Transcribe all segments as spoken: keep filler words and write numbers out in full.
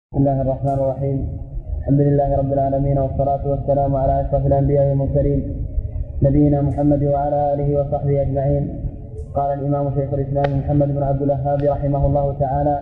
بسم الله الرحمن الرحيم. الحمد لله رب العالمين، والصلاة والسلام على أشرف الأنبياء والمرسلين نبينا محمد وعلى آله وصحبه أجمعين. قال الإمام شيخ الإسلام محمد بن عبد الوهاب رحمه الله تعالى: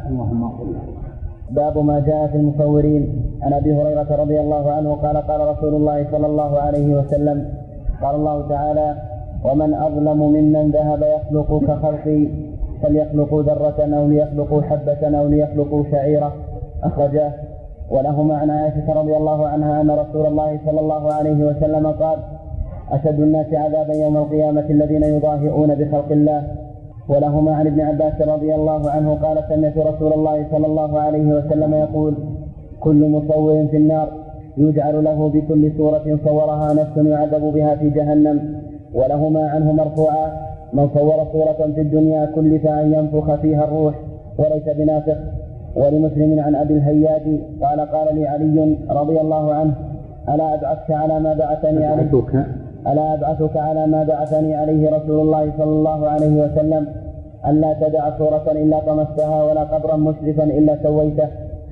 باب ما جاء في المصورين. عن أبي هريرة رضي الله عنه قال: قال رسول الله صلى الله عليه وسلم: قال الله تعالى: ومن أظلم ممن ذهب يخلق كخلقي، فليخلقوا ذرة أو ليخلقوا حبة أو ليخلقوا شعيرة. أخرجاه. ولهما عن عائشة رضي الله عنها أن رسول الله صلى الله عليه وسلم قال: أشد الناس عذابا يوم القيامة الذين يضاهئون بخلق الله. ولهما عن ابن عباس رضي الله عنه قال: سمعت رسول الله صلى الله عليه وسلم يقول: كل مصور في النار، يجعل له بكل صورة صورها نفس يعذب بها في جهنم. ولهما عنه مرفوعا: من صور صورة في الدنيا كلف أن ينفخ فيها الروح وليس بنافخ. ولمسلم عن أبي الهياج قال: قال لي علي رضي الله عنه: ألا أبعثك على ما بعثني عليه ألا أبعثك على ما بعثني عليه رسول الله صلى الله عليه وسلم: ألا تدع صورة إلا طمستها ولا قبرا مشرفا إلا سويته.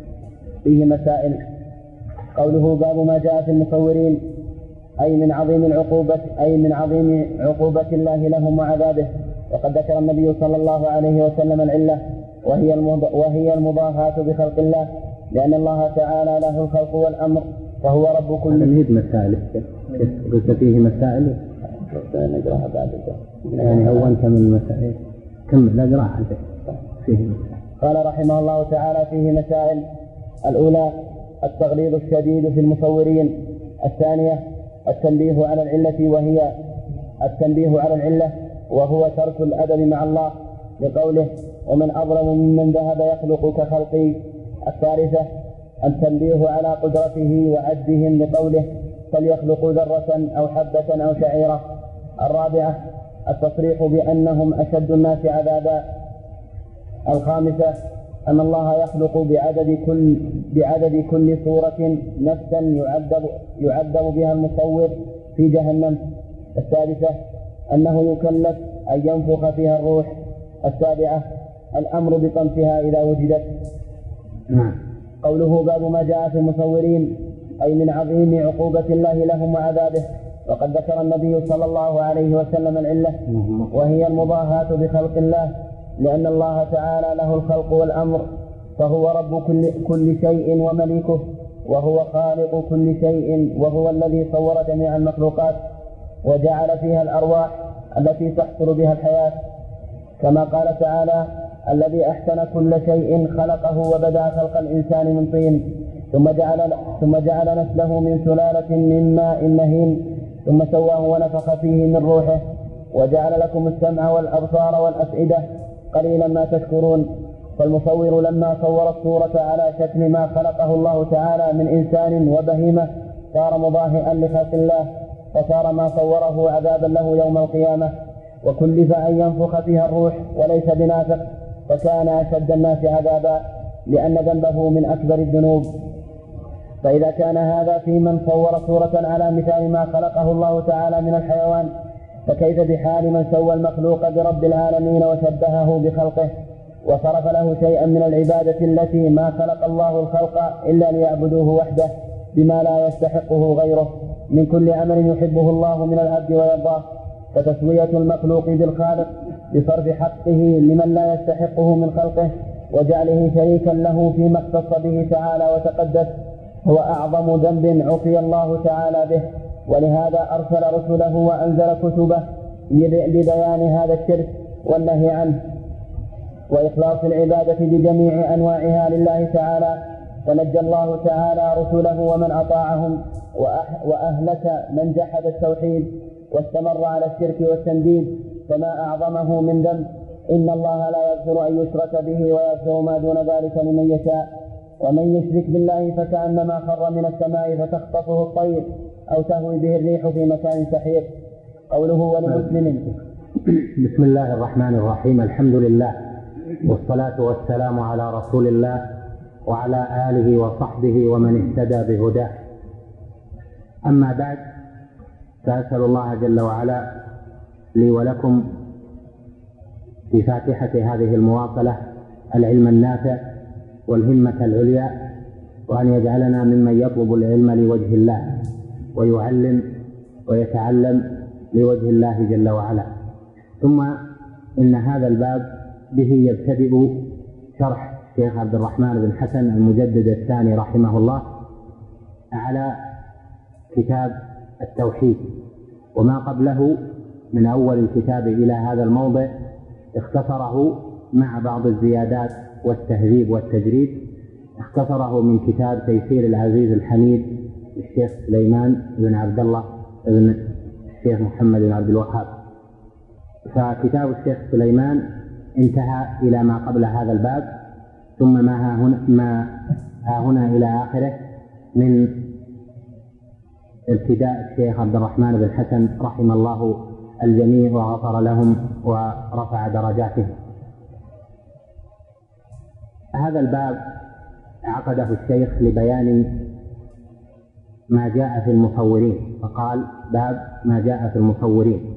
فيه مسائل. قوله: باب ما جاء في المصورين، أي من عظيم العقوبة أي من عظيم عقوبة الله لهم وعذابه. وقد ذكر النبي صلى الله عليه وسلم العلة، وهي وهي المضاهاة بخلق الله، لأن الله تعالى له الخلق والأمر، فهو رب كل شيء. مسائل قلت فيه مسائل نقرأها بعد يعني هو أنت من المسائل كم لا قراءة فيه مسائل. قال رحمه الله تعالى: فيه مسائل. الأولى: التغليظ الشديد في المصورين. الثانية: التنبيه على العلة وهي التنبيه على العلة وهو ترك الأدب مع الله، لقوله: ومن أظلم ممن ذهب يخلق كخلقي. الثالثة: التنبيه على قدرته وعجزهم، لقوله: فليخلقوا ذرة أو حبة أو شعيرة. الرابعة: التصريح بأنهم أشد الناس عذابا. الخامسة: أن الله يخلق بعدد كل بعدد كل صورة نفسا يعذب يعذب بها المصور في جهنم. السادسة: أنه يكلف أن ينفخ فيها الروح. السابعة: الأمر بطمسها إذا وجدت. نعم. قوله: باب ما جاء في المصورين، أي من عظيم عقوبة الله لهم وعذابه. وقد ذكر النبي صلى الله عليه وسلم العلة، وهي المضاهاة بخلق الله، لأن الله تعالى له الخلق والأمر، فهو رب كل, كل شيء ومليكه، وهو خالق كل شيء، وهو الذي صور جميع المخلوقات وجعل فيها الأرواح التي تحصل بها الحياة، كما قال تعالى: الذي أحسن كل شيء خلقه وبدأ خلق الإنسان من طين، ثم جعل, ثم جعل نسله من سلالة من ماء مهين، ثم سواه ونفخ فيه من روحه، وجعل لكم السمع والأبصار والأفئدة، قليلا ما تشكرون. فالمصور لما صور الصورة على شكل ما خلقه الله تعالى من إنسان وبهيمة صار مضاهئا لخلق الله، فصار ما صوره عذابا له يوم القيامة. وكلف أن ينفخ فيها الروح وليس بنافخ، فكان أشد الناس عذابا، لأن ذنبه من أكبر الذنوب. فإذا كان هذا في من صور صورة على مثال ما خلقه الله تعالى من الحيوان، فكيف بحال من سوى المخلوق برب العالمين وشبهه بخلقه، وصرف له شيئا من العبادة التي ما خلق الله الخلق إلا ليعبدوه وحده بما لا يستحقه غيره من كل عمل يحبه الله من العبد ويرضاه. فتسوية المخلوق بالخالق بصرف حقه لمن لا يستحقه من خلقه وجعله شريكا له فيما اختص به تعالى وتقدس هو أعظم ذنب عصي الله تعالى به. ولهذا أرسل رسله وأنزل كتبه لبيان هذا الشرك والنهي عنه وإخلاص العبادة بجميع أنواعها لله تعالى. فنجى الله تعالى رسله ومن أطاعهم، وأهلك من جحد التوحيد واستمر على الشرك والتنديد، فما أعظمه من ذنب. إن الله لا يغفر أن يشرك به ويغفر ما دون ذلك لمن يشاء. ومن يشرك بالله فكأنما خر من السماء فتخطفه الطير أو تهوي به الريح في مكان سحيق. قوله: ولمسلم. بسم الله الرحمن الرحيم. الحمد لله، والصلاة والسلام على رسول الله وعلى آله وصحبه ومن اهتدى بهداه. أما بعد، فأسأل الله جل وعلا لي ولكم في فاتحة هذه المواصلة العلم النافع والهمة العليا وأن يجعلنا ممن يطلب العلم لوجه الله ويعلم ويتعلم لوجه الله جل وعلا. ثم إن هذا الباب به يبتدئ شرح الشيخ عبد الرحمن بن حسن المجدد الثاني رحمه الله على كتاب التوحيد، وما قبله من أول الكتاب إلى هذا الموضع اختصره مع بعض الزيادات والتهذيب والتجريد، اختصره من كتاب تيسير العزيز الحميد للشيخ سليمان بن عبد الله بن الشيخ محمد بن عبد الوهاب. فكتاب الشيخ سليمان انتهى إلى ما قبل هذا الباب، ثم ما ها هنا, ما ها هنا إلى آخره من ابتداء الشيخ عبد الرحمن بن حسن رحم الله الجميع وغفر لهم ورفع درجاتهم. هذا الباب عقده الشيخ لبيان ما جاء في المصورين، فقال باب ما جاء في المصورين.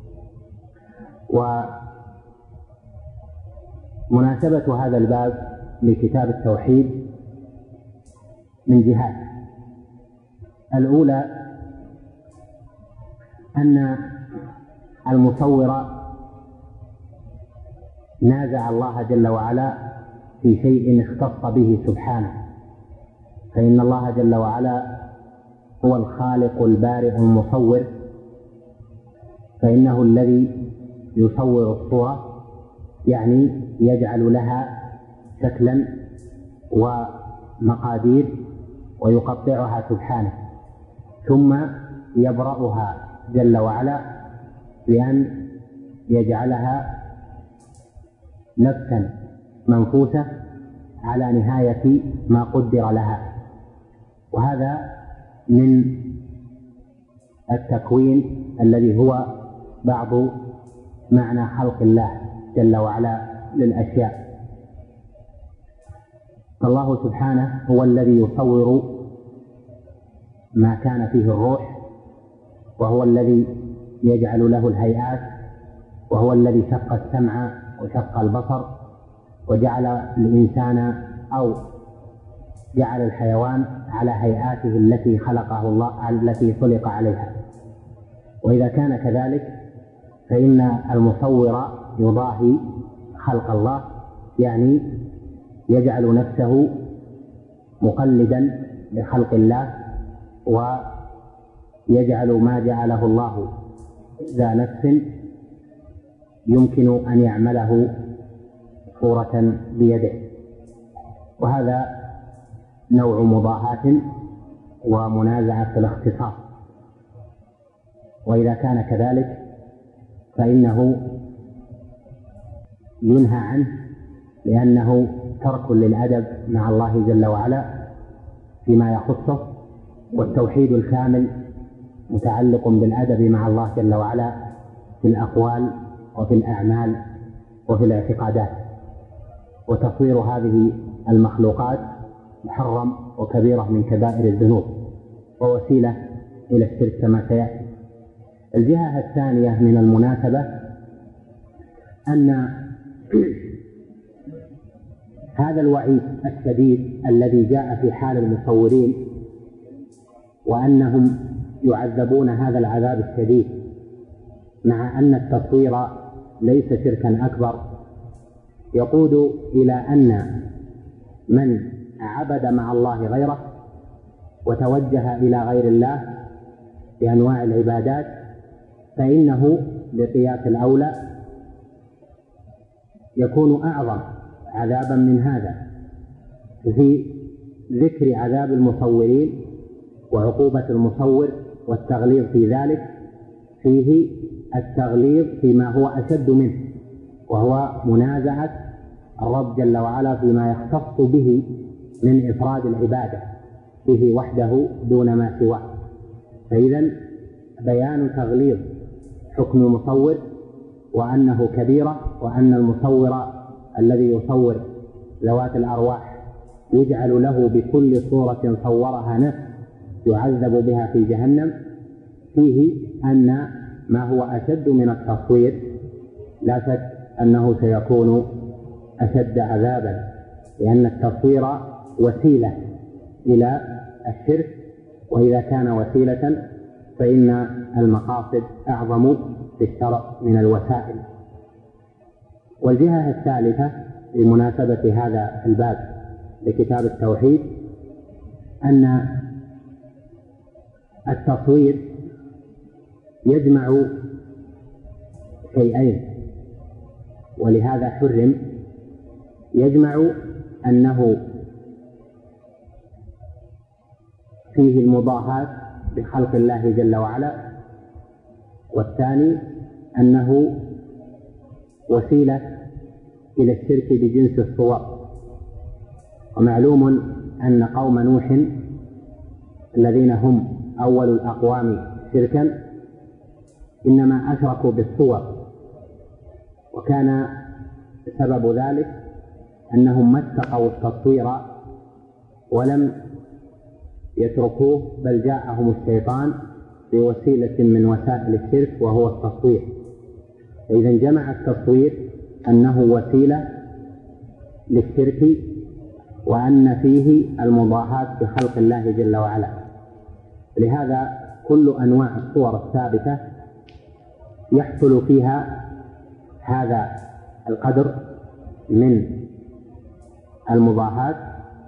ومناسبة هذا الباب لكتاب التوحيد من جهات: الأولى أن المصور نازع الله جل وعلا في شيء اختص به سبحانه، فإن الله جل وعلا هو الخالق البارئ المصور، فإنه الذي يصور الصورة، يعني يجعل لها شكلا ومقادير ويقطعها سبحانه، ثم يبرأها جل وعلا بأن يجعلها نفسا منفوسة على نهاية ما قدر لها. وهذا من التكوين الذي هو بعض معنى خلق الله جل وعلا للأشياء. فالله سبحانه هو الذي يصور ما كان فيه الروح، وهو الذي يجعل له الهيئات، وهو الذي شق السمع وشق البصر وجعل الإنسان أو جعل الحيوان على هيئاته التي خلقه الله التي خلق عليها. وإذا كان كذلك فإن المصور يضاهي خلق الله، يعني يجعل نفسه مقلدا لخلق الله، ويجعل ما جعله الله ذا نفس يمكن أن يعمله صورة بيده. وهذا نوع مضاهاة ومنازعة في الاختصاص. وإذا كان كذلك فإنه ينهى عنه، لأنه ترك للأدب مع الله جل وعلا فيما يخصه، والتوحيد الكامل متعلق بالأدب مع الله جل وعلا في الأقوال وفي الأعمال وفي الاعتقادات. وتصوير هذه المخلوقات محرم وكبيرة من كبائر الذنوب ووسيلة إلى الشرك كما سيأتي. الجهة الثانية من المناسبة أن هذا الوعيد الشديد الذي جاء في حال المصورين، وأنهم يعذبون هذا العذاب الشديد، مع أن التصوير ليس شركا أكبر، يقود إلى أن من عبد مع الله غيره وتوجه إلى غير الله بأنواع العبادات فإنه بقياس الأولى يكون أعظم عذابا من هذا. في ذكر عذاب المصورين وعقوبة المصور والتغليظ في ذلك فيه التغليظ فيما هو أشد منه، وهو منازعة الرب جل وعلا فيما يختص به من إفراد العبادة به وحده دون ما سواه. فإذا بيان تغليظ حكم المصور وأنه كبيرة، وأن المصور الذي يصور ذوات الأرواح يجعل له بكل صورة صورها نفس يعذب بها في جهنم، فيه أن ما هو أشد من التصوير لا شك أنه سيكون أشد عذابا، لأن التصوير وسيلة إلى الشرك، وإذا كان وسيلة فإن المقاصد أعظم في الشرع من الوسائل. والجهة الثالثة بمناسبة هذا الباب لكتاب التوحيد أن التصوير يجمع شيئين، ولهذا حرم. يجمع أنه فيه المضاهاة بخلق الله جل وعلا، والثاني أنه وسيلة إلى الشرك بجنس الصور. ومعلوم أن قوم نوح الذين هم أول الأقوام شركا إنما أشركوا بالصور، وكان سبب ذلك أنهم ما اتقوا التصوير ولم يتركوه، بل جاءهم الشيطان بوسيلة من وسائل الشرك وهو التصوير. فإذا جمع التصوير أنه وسيلة للشرك، وأن فيه المضاهاة بخلق الله جل وعلا. لهذا كل أنواع الصور الثابتة يحصل فيها هذا القدر من المضاهاة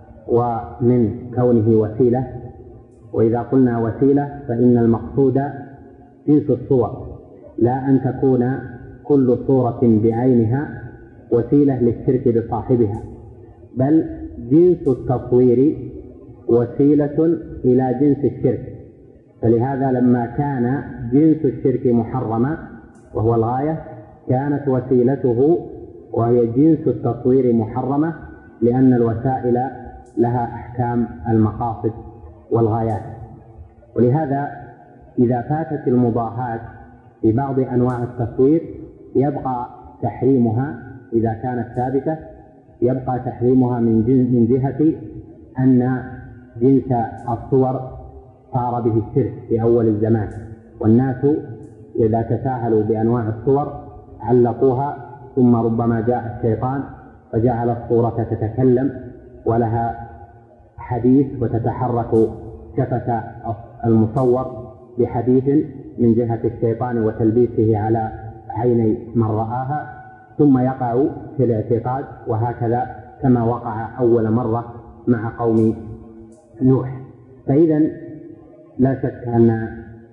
ومن كونه وسيلة. وإذا قلنا وسيلة فإن المقصود جنس الصور، لا أن تكون كل صورة بعينها وسيلة للشرك بصاحبها، بل جنس التصوير وسيلة إلى جنس الشرك. فلهذا لما كان جنس الشرك محرما وهو الغاية، كانت وسيلته وهي جنس التصوير محرمة، لأن الوسائل لها أحكام المقاصد والغايات. ولهذا إذا فاتت المضاهاة في بعض أنواع التصوير يبقى تحريمها، إذا كانت ثابتة يبقى تحريمها من جهة أن جنس الصور صار به الشرك في أول الزمان، والناس إذا تساهلوا بأنواع الصور علقوها، ثم ربما جاء الشيطان فجعل الصورة تتكلم ولها حديث وتتحرك شفة المصور بحديث من جهة الشيطان وتلبيسه على عيني من رآها، ثم يقع في الاعتقاد، وهكذا كما وقع أول مرة مع قوم نوح. فإذا لا شك أن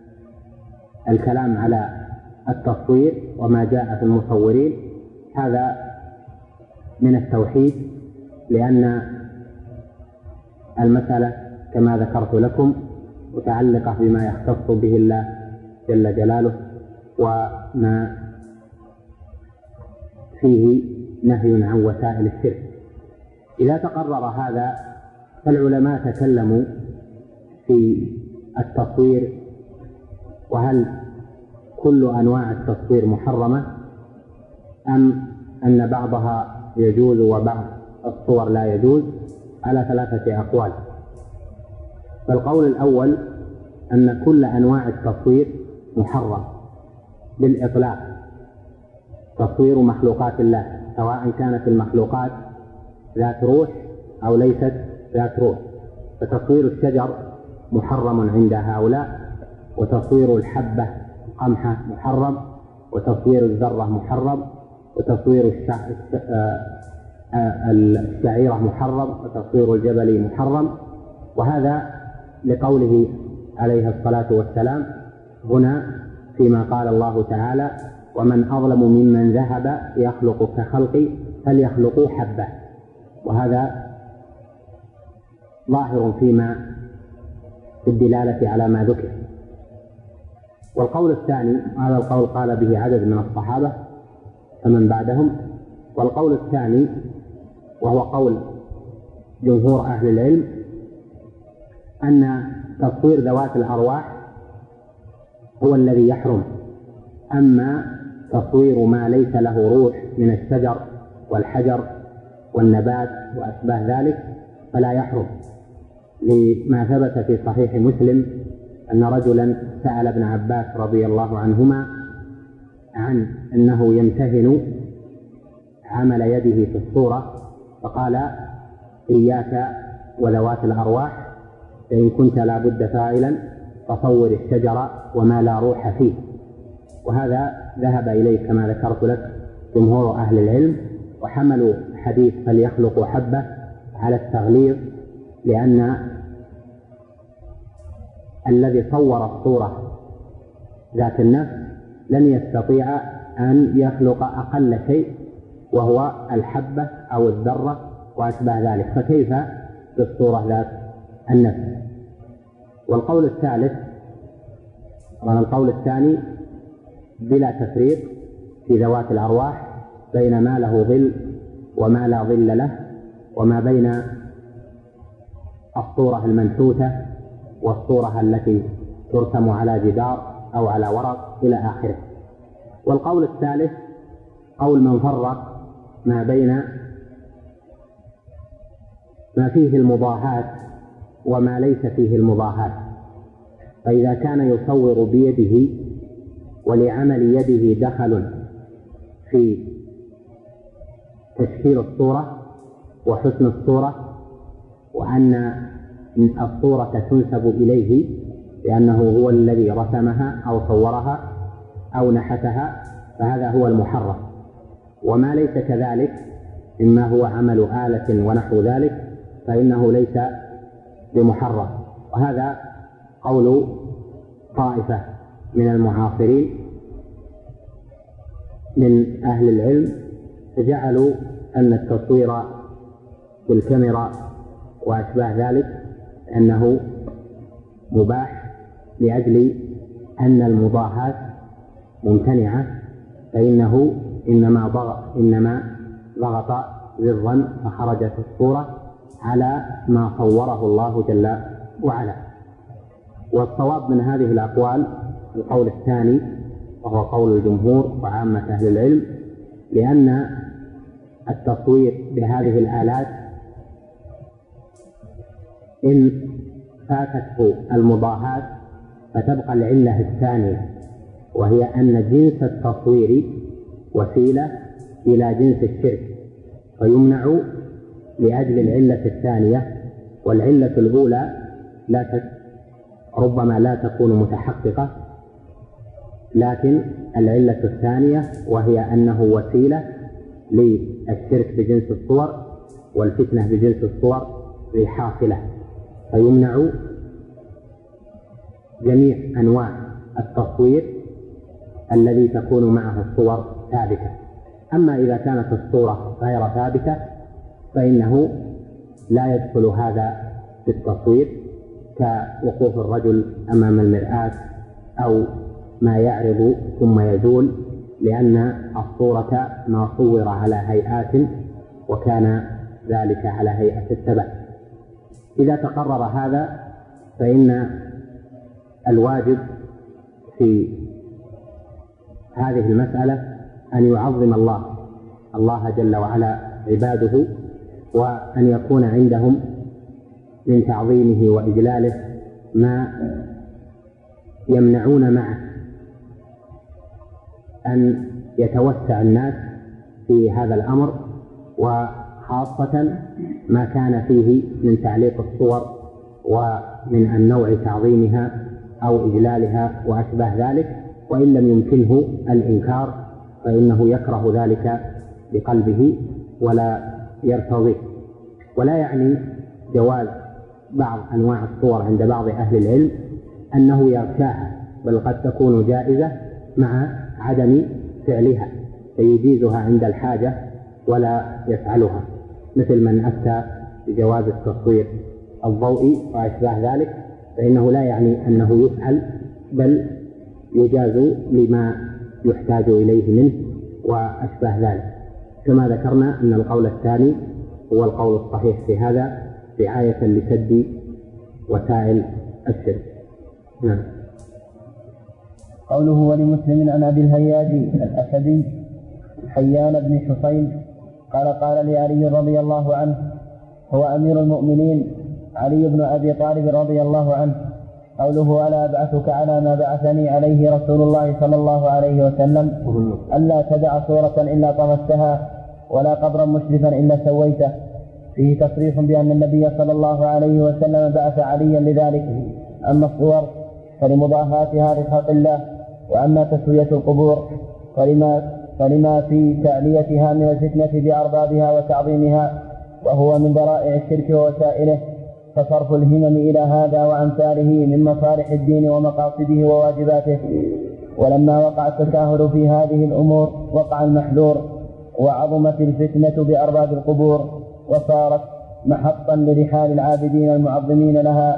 الكلام على التصوير وما جاء في المصورين هذا من التوحيد، لأن المسألة كما ذكرت لكم متعلقة بما يختص به الله جل جلاله، وما فيه نهي عن وسائل الشرك. إذا تقرر هذا فالعلماء تكلموا في التصوير، وهل كل أنواع التصوير محرمة أم أن بعضها يجوز وبعض الصور لا يجوز، على ثلاثة أقوال. فالقول الأول أن كل أنواع التصوير محرم بالإطلاق، تصوير مخلوقات الله، سواء كانت المخلوقات ذات روح أو ليست ذات روح. فتصوير الشجر محرم عند هؤلاء، وتصوير الحبة قمحة محرم، وتصوير الذرة محرم، وتصوير الشعيرة محرم، وتصوير الجبل محرم. وهذا لقوله عليه الصلاة والسلام هنا فيما قال الله تعالى: ومن أظلم ممن ذهب يخلق كخلقي فليخلقوا حبة. وهذا ظاهر فيما في الدلالة على ما ذكر. والقول الثاني، هذا القول قال به عدد من الصحابة فمن بعدهم. والقول الثاني وهو قول جمهور أهل العلم أن تصوير ذوات الأرواح هو الذي يحرم، أما تصوير ما ليس له روح من الشجر والحجر والنبات وأشباه ذلك فلا يحرم، لما ثبت في صحيح مسلم أن رجلا سأل ابن عباس رضي الله عنهما عن أنه يمتهن عمل يده في الصورة، فقال: إياك وذوات الأرواح فإن كنت لا بد فاعلا فصور الشجر وما لا روح فيه. وهذا ذهب إليه كما ذكرت لك جمهور أهل العلم، وحملوا حديث فليخلقوا حبة على التغليظ، لأن الذي صور الصورة ذات النفس لن يستطيع أن يخلق أقل شيء وهو الحبة أو الذرة وأشبه ذلك، فكيف بالصورة ذات النفس؟ والقول الثالث والقول الثاني بلا تفريق في ذوات الأرواح بين ما له ظل وما لا ظل له، وما بين الصورة المنحوتة والصورة التي ترسم على جدار أو على ورق إلى آخره. والقول الثالث قول من فرق ما بين ما فيه المضاهاة وما ليس فيه المضاهاة. فإذا كان يصور بيده ولعمل يده دخل في تشكيل الصورة وحسن الصورة، وأن الصورة تنسب إليه لأنه هو الذي رسمها أو صورها أو نحتها، فهذا هو المحرم. وما ليس كذلك مما هو عمل آلة ونحو ذلك فإنه ليس بمحرم. وهذا قول طائفة من المعاصرين من أهل العلم، فجعلوا أن التصوير بالكاميرا وأشباه ذلك أنه مباح لأجل أن المضاهاة ممتنعة، فإنه إنما ضغط إنما ضغط ضدا فخرجت الصورة على ما صوره الله جل وعلا. والصواب من هذه الأقوال القول الثاني، وهو قول الجمهور وعامة أهل العلم، لأن التصوير بهذه الآلات إن فاتته المضاهاة فتبقى العلة الثانية، وهي أن جنس التصوير وسيلة إلى جنس الشرك، فيمنع لأجل العلة الثانية. والعلة الأولى لا تك... ربما لا تكون متحققة، لكن العلة الثانية وهي أنه وسيلة للشرك بجنس الصور والفتنة بجنس الصور حاصلة، فيمنع جميع أنواع التصوير الذي تكون معه الصور ثابتة. أما إذا كانت الصورة غير ثابتة فإنه لا يدخل هذا في التصوير، كوقوف الرجل أمام المرآة أو ما يعرض ثم يزول، لأن الصورة ما صور على هيئات وكان ذلك على هيئة التبع. إذا تقرر هذا فإن الواجب في هذه المسألة أن يعظم الله الله جل وعلا عباده، وأن يكون عندهم من تعظيمه وإجلاله ما يمنعون معه أن يتوسع الناس في هذا الأمر، وخاصة ما كان فيه من تعليق الصور ومن النوع تعظيمها أو إجلالها وأشبه ذلك. وإن لم يمكنه الإنكار فإنه يكره ذلك بقلبه ولا يرتضيه. ولا يعني جواز بعض أنواع الصور عند بعض أهل العلم أنه يغشاها، بل قد تكون جائزة مع عدم فعلها، فيجيزها عند الحاجة ولا يفعلها، مثل من أفتى بجواز التصوير الضوئي وأشباه ذلك، فإنه لا يعني أنه يفعل، بل يجاز لما يحتاج إليه منه وأشباه ذلك. كما ذكرنا أن القول الثاني هو القول الصحيح في هذا، رعاية لسد وسائل الشرك. نعم. قوله ولمسلم عن أبي الهياج الأسدي حيان بن حسين قال قال لي علي رضي الله عنه، هو أمير المؤمنين علي بن أبي طالب رضي الله عنه، قوله ألا أبعثك على ما بعثني عليه رسول الله صلى الله عليه وسلم، ألا تدع صورة إلا طمستها ولا قبرا مشرفا إلا سويته. فيه تصريح بأن النبي صلى الله عليه وسلم بعث عليا لذلك. أما الصور فلمضاهاتها لخلق الله، وأما تسوية القبور فلما, فلما في تعليتها من الفتنة بأربابها وتعظيمها، وهو من ذرائع الشرك ووسائله، فصرف الهمم إلى هذا وأمثاله من مصالح الدين ومقاصده وواجباته. ولما وقع التساهل في هذه الأمور وقع المحذور، وعظمت الفتنة بأرباب القبور، وصارت محطا لرحال العابدين المعظمين لها،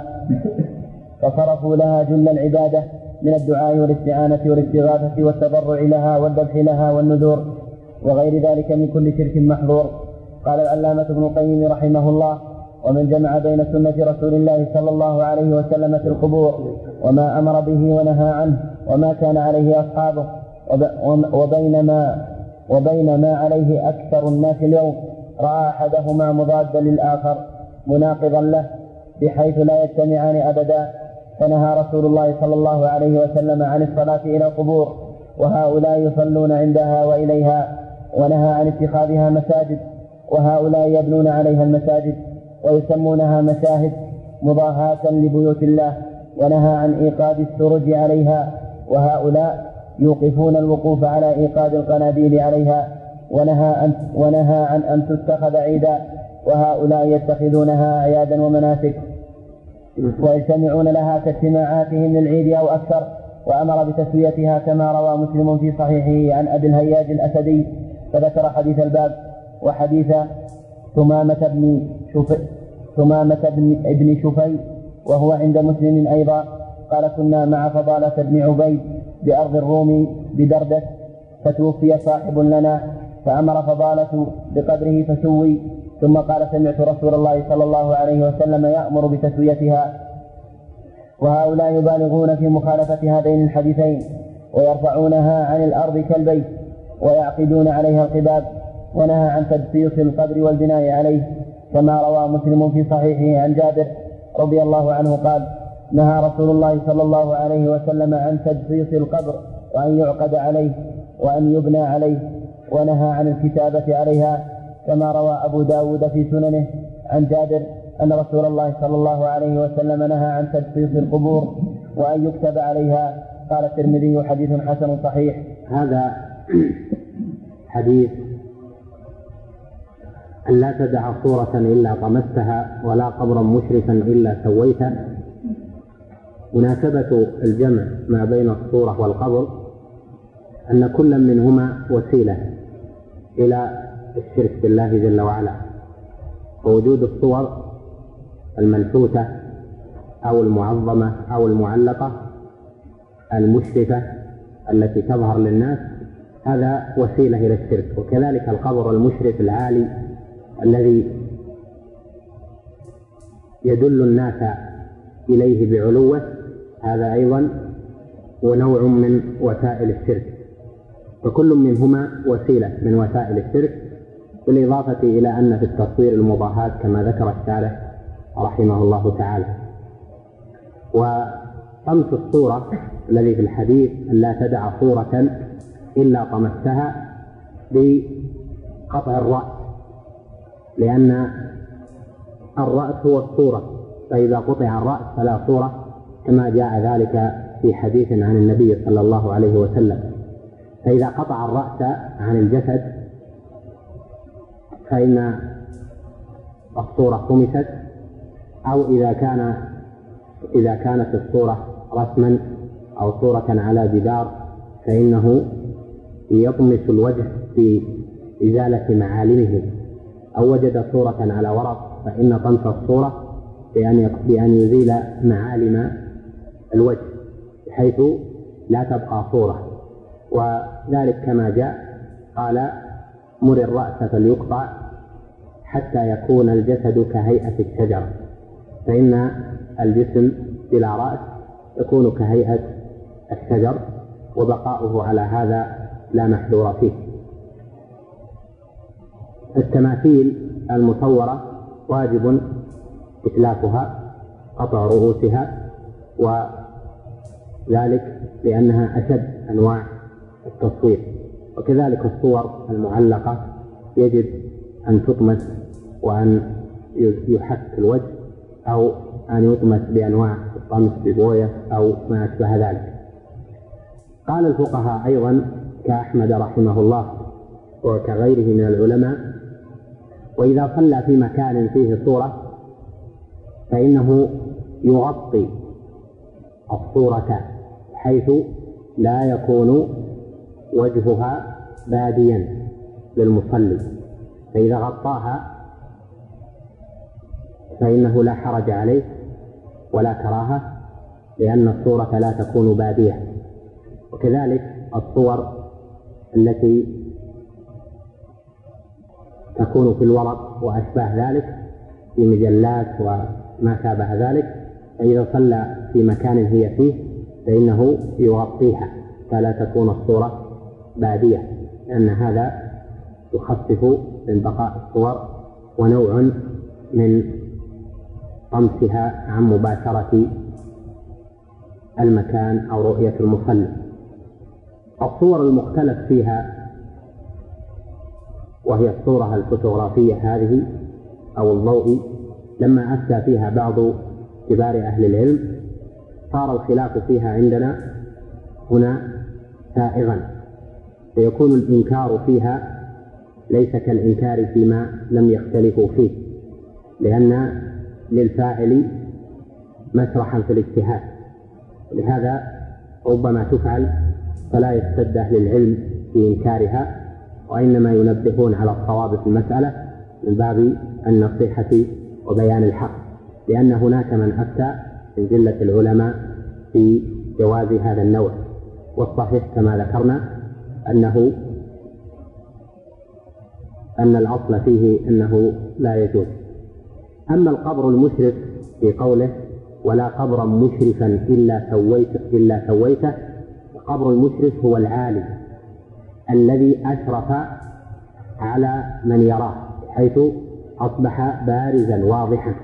فصرفوا لها جل العبادة من الدعاء والاستعانة والاستغاثة والتضرع لها والذبح لها والنذور وغير ذلك من كل شرك محظور. قال العلامة ابن القيم رحمه الله: ومن جمع بين سنة رسول الله صلى الله عليه وسلم في القبور وما أمر به ونهى عنه وما كان عليه أصحابه، وبين ما, وبين ما عليه أكثر الناس اليوم، رأى أحدهما مضادا للآخر مناقضا له بحيث لا يجتمعان أبدا، فنهى رسول الله صلى الله عليه وسلم عن الصلاة إلى القبور، وهؤلاء يصلون عندها وإليها، ونهى عن اتخاذها مساجد، وهؤلاء يبنون عليها المساجد ويسمونها مشاهد مضاهاة لبيوت الله، ونهى عن إيقاد السرج عليها، وهؤلاء يوقفون الوقوف على إيقاد القناديل عليها، ونهى عن, ونهى عن أن تتخذ عيدا، وهؤلاء يتخذونها أعيادا ومناسك ويجتمعون لها كاجتماعاتهم للعيد أو أكثر، وأمر بتسويتها كما روى مسلم في صحيحه عن أبي الهياج الأسدي فذكر حديث الباب وحديث ثمامة بن شفي ثمامة بن شفي وهو عند مسلم أيضا قال: كنا مع فضالة بن عبيد بأرض الروم بدردة، فتوفي صاحب لنا، فأمر فضالة بقبره فسوي، ثم قال: سمعت رسول الله صلى الله عليه وسلم يأمر بتسويتها. وهؤلاء يبالغون في مخالفة هذين الحديثين، ويرفعونها عن الأرض كالبيت، ويعقدون عليها القباب، ونهى عن تدسيس القبر والبناء عليه، كما روى مسلم في صحيحه عن جابر رضي الله عنه قال: نهى رسول الله صلى الله عليه وسلم عن تدسيس القبر وأن يعقد عليه وأن يبنى عليه، ونهى عن الكتابة عليها، كما روى أبو داود في سننه عن جابر أن رسول الله صلى الله عليه وسلم نهى عن تدسيس القبور وأن يكتب عليها. قال الترمذي: حديث حسن صحيح. هذا حديث أن لا تدع صورة إلا طمستها ولا قبرا مشرفا إلا سويته. مناسبة الجمع ما بين الصورة والقبر أن كل منهما وسيلة إلى الشرك بالله جل وعلا، ووجود الصور المنحوتة أو المعظمة أو المعلقة المشرفة التي تظهر للناس هذا وسيلة إلى الشرك، وكذلك القبر المشرف العالي الذي يدل الناس إليه بعلوه هذا أيضا ونوع من وسائل الشرك، فكل منهما وسيلة من وسائل الشرك، بالإضافة إلى أن في التصوير المضاهاة كما ذكر الشارح رحمه الله تعالى. وطمس الصورة الذي في الحديث أن لا تدع صورة إلا طمستها بقطع الرأس، لأن الرأس هو الصورة، فإذا قطع الرأس فلا صورة، كما جاء ذلك في حديث عن النبي صلى الله عليه وسلم. فإذا قطع الرأس عن الجسد فإن الصورة طمست، أو إذا كان إذا كانت الصورة رسما أو صورة على جدار فإنه يطمس الوجه في إزالة معالمه، أو وجد صورة على ورق فإن طمس الصورة بأن يزيل معالم الوجه بحيث لا تبقى صورة. وذلك كما جاء قال: مر الرأس فليقطع حتى يكون الجسد كهيئة الشجرة، فإن الجسم بلا رأس يكون كهيئة الشجر، وبقاؤه على هذا لا محذور فيه. التماثيل المصورة واجب إتلافها، قطع رؤوسها، وذلك لأنها أشد أنواع التصوير. وكذلك الصور المعلقة يجب أن تطمس وأن يحك الوجه أو أن يطمس بأنواع الطمس ببوية أو ما أشبه ذلك. قال الفقهاء أيضا كأحمد رحمه الله وكغيره من العلماء: وإذا صلى في مكان فيه صورة فإنه يغطي الصورة حيث لا يكون وجهها باديا للمصلي، فإذا غطاها فإنه لا حرج عليه ولا كراهة، لأن الصورة لا تكون بادية. وكذلك الصور التي تكون في الورق وأشباه ذلك في مجلات وما شابه ذلك، فإذا صلى في مكان هي فيه فإنه يغطيها فلا تكون الصورة بادية، لأن هذا يخفف من بقاء الصور ونوع من طمسها عن مباشرة المكان أو رؤية المصلي. الصور المختلف فيها وهي الصورة الفوتوغرافية هذه أو الضوئي، لما أفتى فيها بعض كبار أهل العلم صار الخلاف فيها عندنا هنا سائغا، فيكون الإنكار فيها ليس كالإنكار فيما لم يختلفوا فيه، لأن للفاعل مسرحا في الاجتهاد، لهذا ربما تفعل فلا يشتد أهل العلم في إنكارها، وإنما ينبهون على الصواب في المسألة من باب النصيحة وبيان الحق، لأن هناك من أفتى من جلة العلماء في جواز هذا النوع، والصحيح كما ذكرنا أنه أن الأصل فيه أنه لا يجوز. أما القبر المشرف في قوله: ولا قبرا مشرفا إلا سويته إلا سويته، القبر المشرف هو العالي الذي أشرف على من يراه حيث أصبح بارزا واضحا.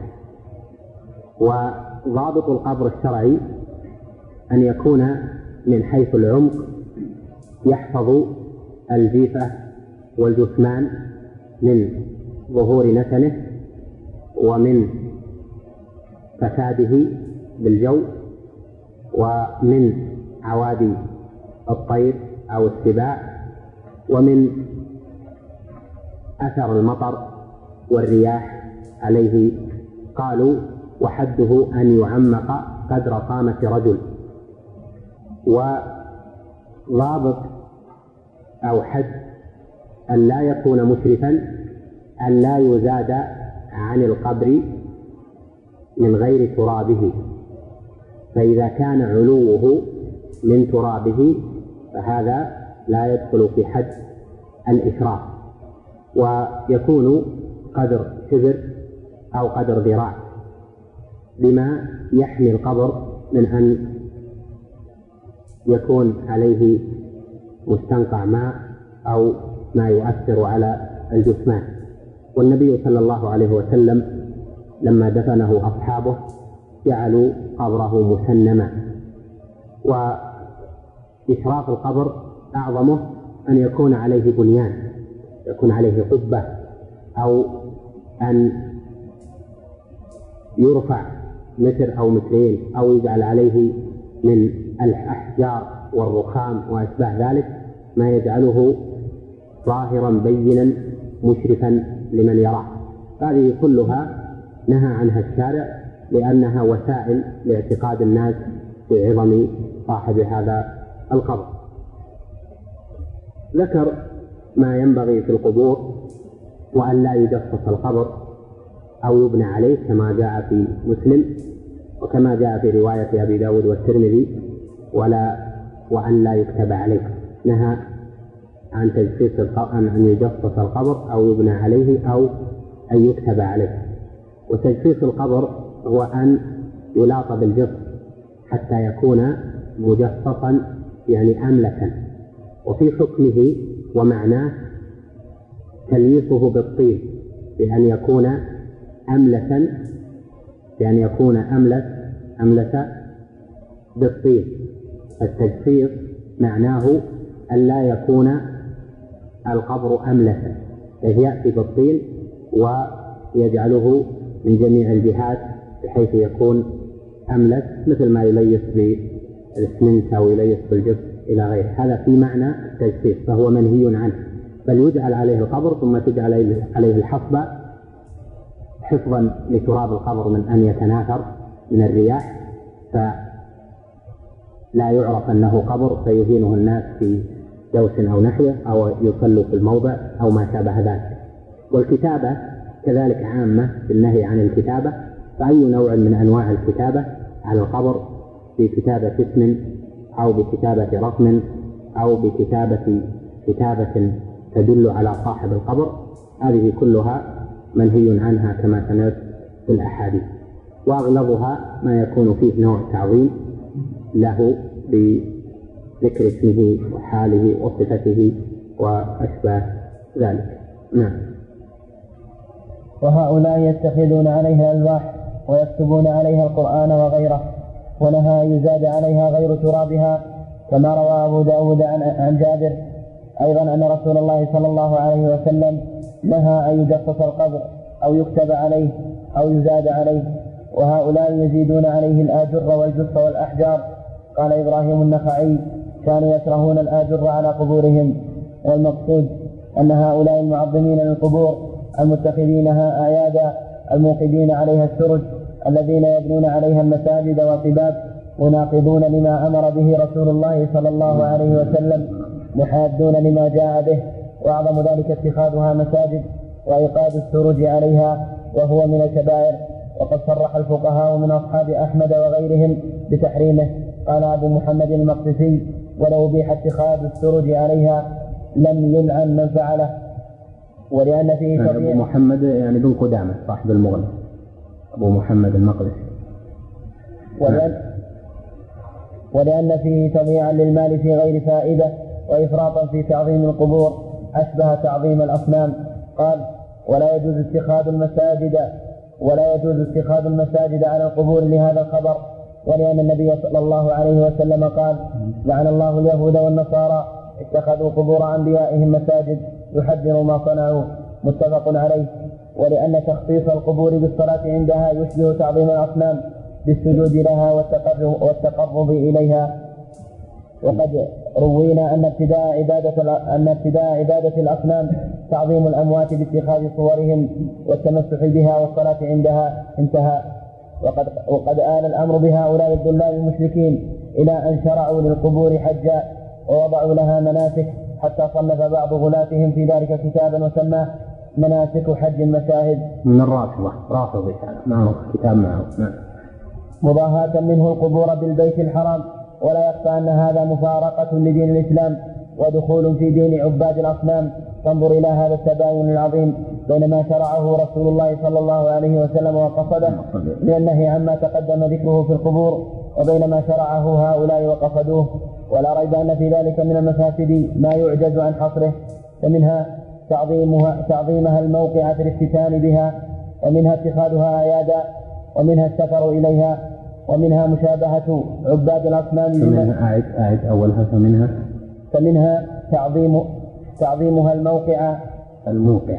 وضابط القبر الشرعي أن يكون من حيث العمق يحفظ الجيفة والجثمان من ظهور نتنه ومن فساده بالجو ومن عوادي الطير أو السباع ومن أثر المطر والرياح عليه. قالوا: وحده أن يعمق قدر قامة رجل. وضابط أو حد أن لا يكون مشرفا أن لا يزاد عن القبر من غير ترابه، فإذا كان علوه من ترابه فهذا لا يدخل في حد الإشراف، ويكون قدر شبر أو قدر ذراع بما يحمي القبر من أن يكون عليه مستنقع ماء أو ما يؤثر على الجثمان. والنبي صلى الله عليه وسلم لما دفنه أصحابه جعلوا قبره مسنما. وإشراف القبر أعظمه أن يكون عليه بنيان، يكون عليه قبة، أو أن يرفع متر أو مترين، أو يجعل عليه من الأحجار والرخام وأشباه ذلك ما يجعله ظاهرا بينا مشرفا لمن يراه. هذه كلها نهى عنها الشارع لأنها وسائل لاعتقاد الناس بعظم صاحب هذا القبر. ذكر ما ينبغي في القبور، وأن لا يجصص القبر أو يبنى عليه كما جاء في مسلم وكما جاء في رواية أبي داود والترمذي، ولا وأن لا يكتب عليه. نهى عن تجصيص القبر، أن يجصص القبر أو يبنى عليه أو أن يكتب عليه. وتجصيص القبر هو أن يلاط بالجص حتى يكون مجصصا يعني أملكا. وفي حكمه ومعناه تلييصه بالطين بأن يكون أملسا، بأن يكون أملس أملس بالطين. التجصيص معناه أن لا يكون القبر أملسا، فيأتي بالطين ويجعله من جميع الجهات بحيث يكون أملس، مثل ما يليس بالإسمنت أو يليس بالجبس إلى غيره. هذا في معنى التجفيف، فهو منهي عنه، بل يجعل عليه القبر ثم تجعل عليه الحصبة حفظا لتراب القبر من أن يتناثر من الرياح، فلا يعرف أنه قبر فيهينه الناس في دوس أو نحوه أو يصلوا في الموضع أو ما شابه ذلك. والكتابة كذلك عامة بالنهي عن الكتابة، فأي نوع من أنواع الكتابة على القبر بكتابة اسم أو بكتابة رقم أو بكتابة كتابة تدل على صاحب القبر، هذه كلها منهي عنها كما سمعت في الأحاديث. وأغلبها ما يكون فيه نوع تعظيم له بذكر اسمه وحاله وصفته وأشباه ذلك. نعم. وهؤلاء يتخذون عليها ألواح ويكتبون عليها القرآن وغيره، ونهى يزاد عليها غير ترابها، كما روى أبو داود عن جابر أيضا أن رسول الله صلى الله عليه وسلم نهى أن يجصص القبر أو يكتب عليه أو يزاد عليه. وهؤلاء يزيدون عليه الآجر والجص والأحجار. قال إبراهيم النخعي: كانوا يكرهون الآجر على قبورهم. والمقصود أن هؤلاء المعظمين للقبور المتخذينها أعيادا الموقدين عليها السرج الذين يبنون عليها المساجد والقباب مناقضون لما أمر به رسول الله صلى الله عليه وسلم، محادون لما جاء به، وأعظم ذلك اتخاذها مساجد وإيقاد السرج عليها، وهو من الكبائر. وقد صرح الفقهاء من أصحاب أحمد وغيرهم بتحريمه. قال أبو محمد المقدسي: ولو أبيح اتخاذ السرج عليها لم يلعن من فعله. ولأن فيه أبو محمد يعني بن قدامة صاحب المغني، أبو محمد المقدسي. ولأن, ولأن فيه تضييعا للمال في غير فائدة وإفراطا في تعظيم القبور أشبه تعظيم الأصنام. قال: ولا يجوز اتخاذ المساجد ولا يجوز اتخاذ المساجد على القبور لهذا الخبر. ولأن النبي صلى الله عليه وسلم قال: لعن الله اليهود والنصارى اتخذوا قبور أنبيائهم مساجد يحذر ما صنعوا. متفق عليه. ولأن تخصيص القبور بالصلاة عندها يشبه تعظيم الأصنام بالسجود لها والتقرب, والتقرب إليها. وقد روينا أن ابتداء عبادة, أن ابتداء عبادة الأصنام تعظيم الأموات باتخاذ صورهم والتمسح بها والصلاة عندها. انتهى. وقد, وقد آل الأمر بهؤلاء الضلال المشركين إلى أن شرعوا للقبور حجا ووضعوا لها مناسك، حتى صنف بعض غلاتهم في ذلك كتابا وسماه مناسك حج المشاهد. من الرافضة رافضي معه كتاب معه. مضاهاة منه القبور بالبيت الحرام. ولا يخفى أن هذا مفارقة لدين الإسلام ودخول في دين عباد الأصنام. فانظر إلى هذا التباين العظيم بين ما شرعه رسول الله صلى الله عليه وسلم وقصده من النهي عما تقدم ذكره في القبور، وبين ما شرعه هؤلاء وقصدوه. ولا ريب أن في ذلك من المفاسد ما يعجز عن حصره، فمنها تعظيمها, تعظيمها الموقع في الافتتان بها، ومنها اتخاذها أعيادا، ومنها السفر إليها، ومنها مشابهة عباد الأصنام. فمنها أعد أعد أولها فمنها فمنها تعظيم تعظيمها الموقع الموقع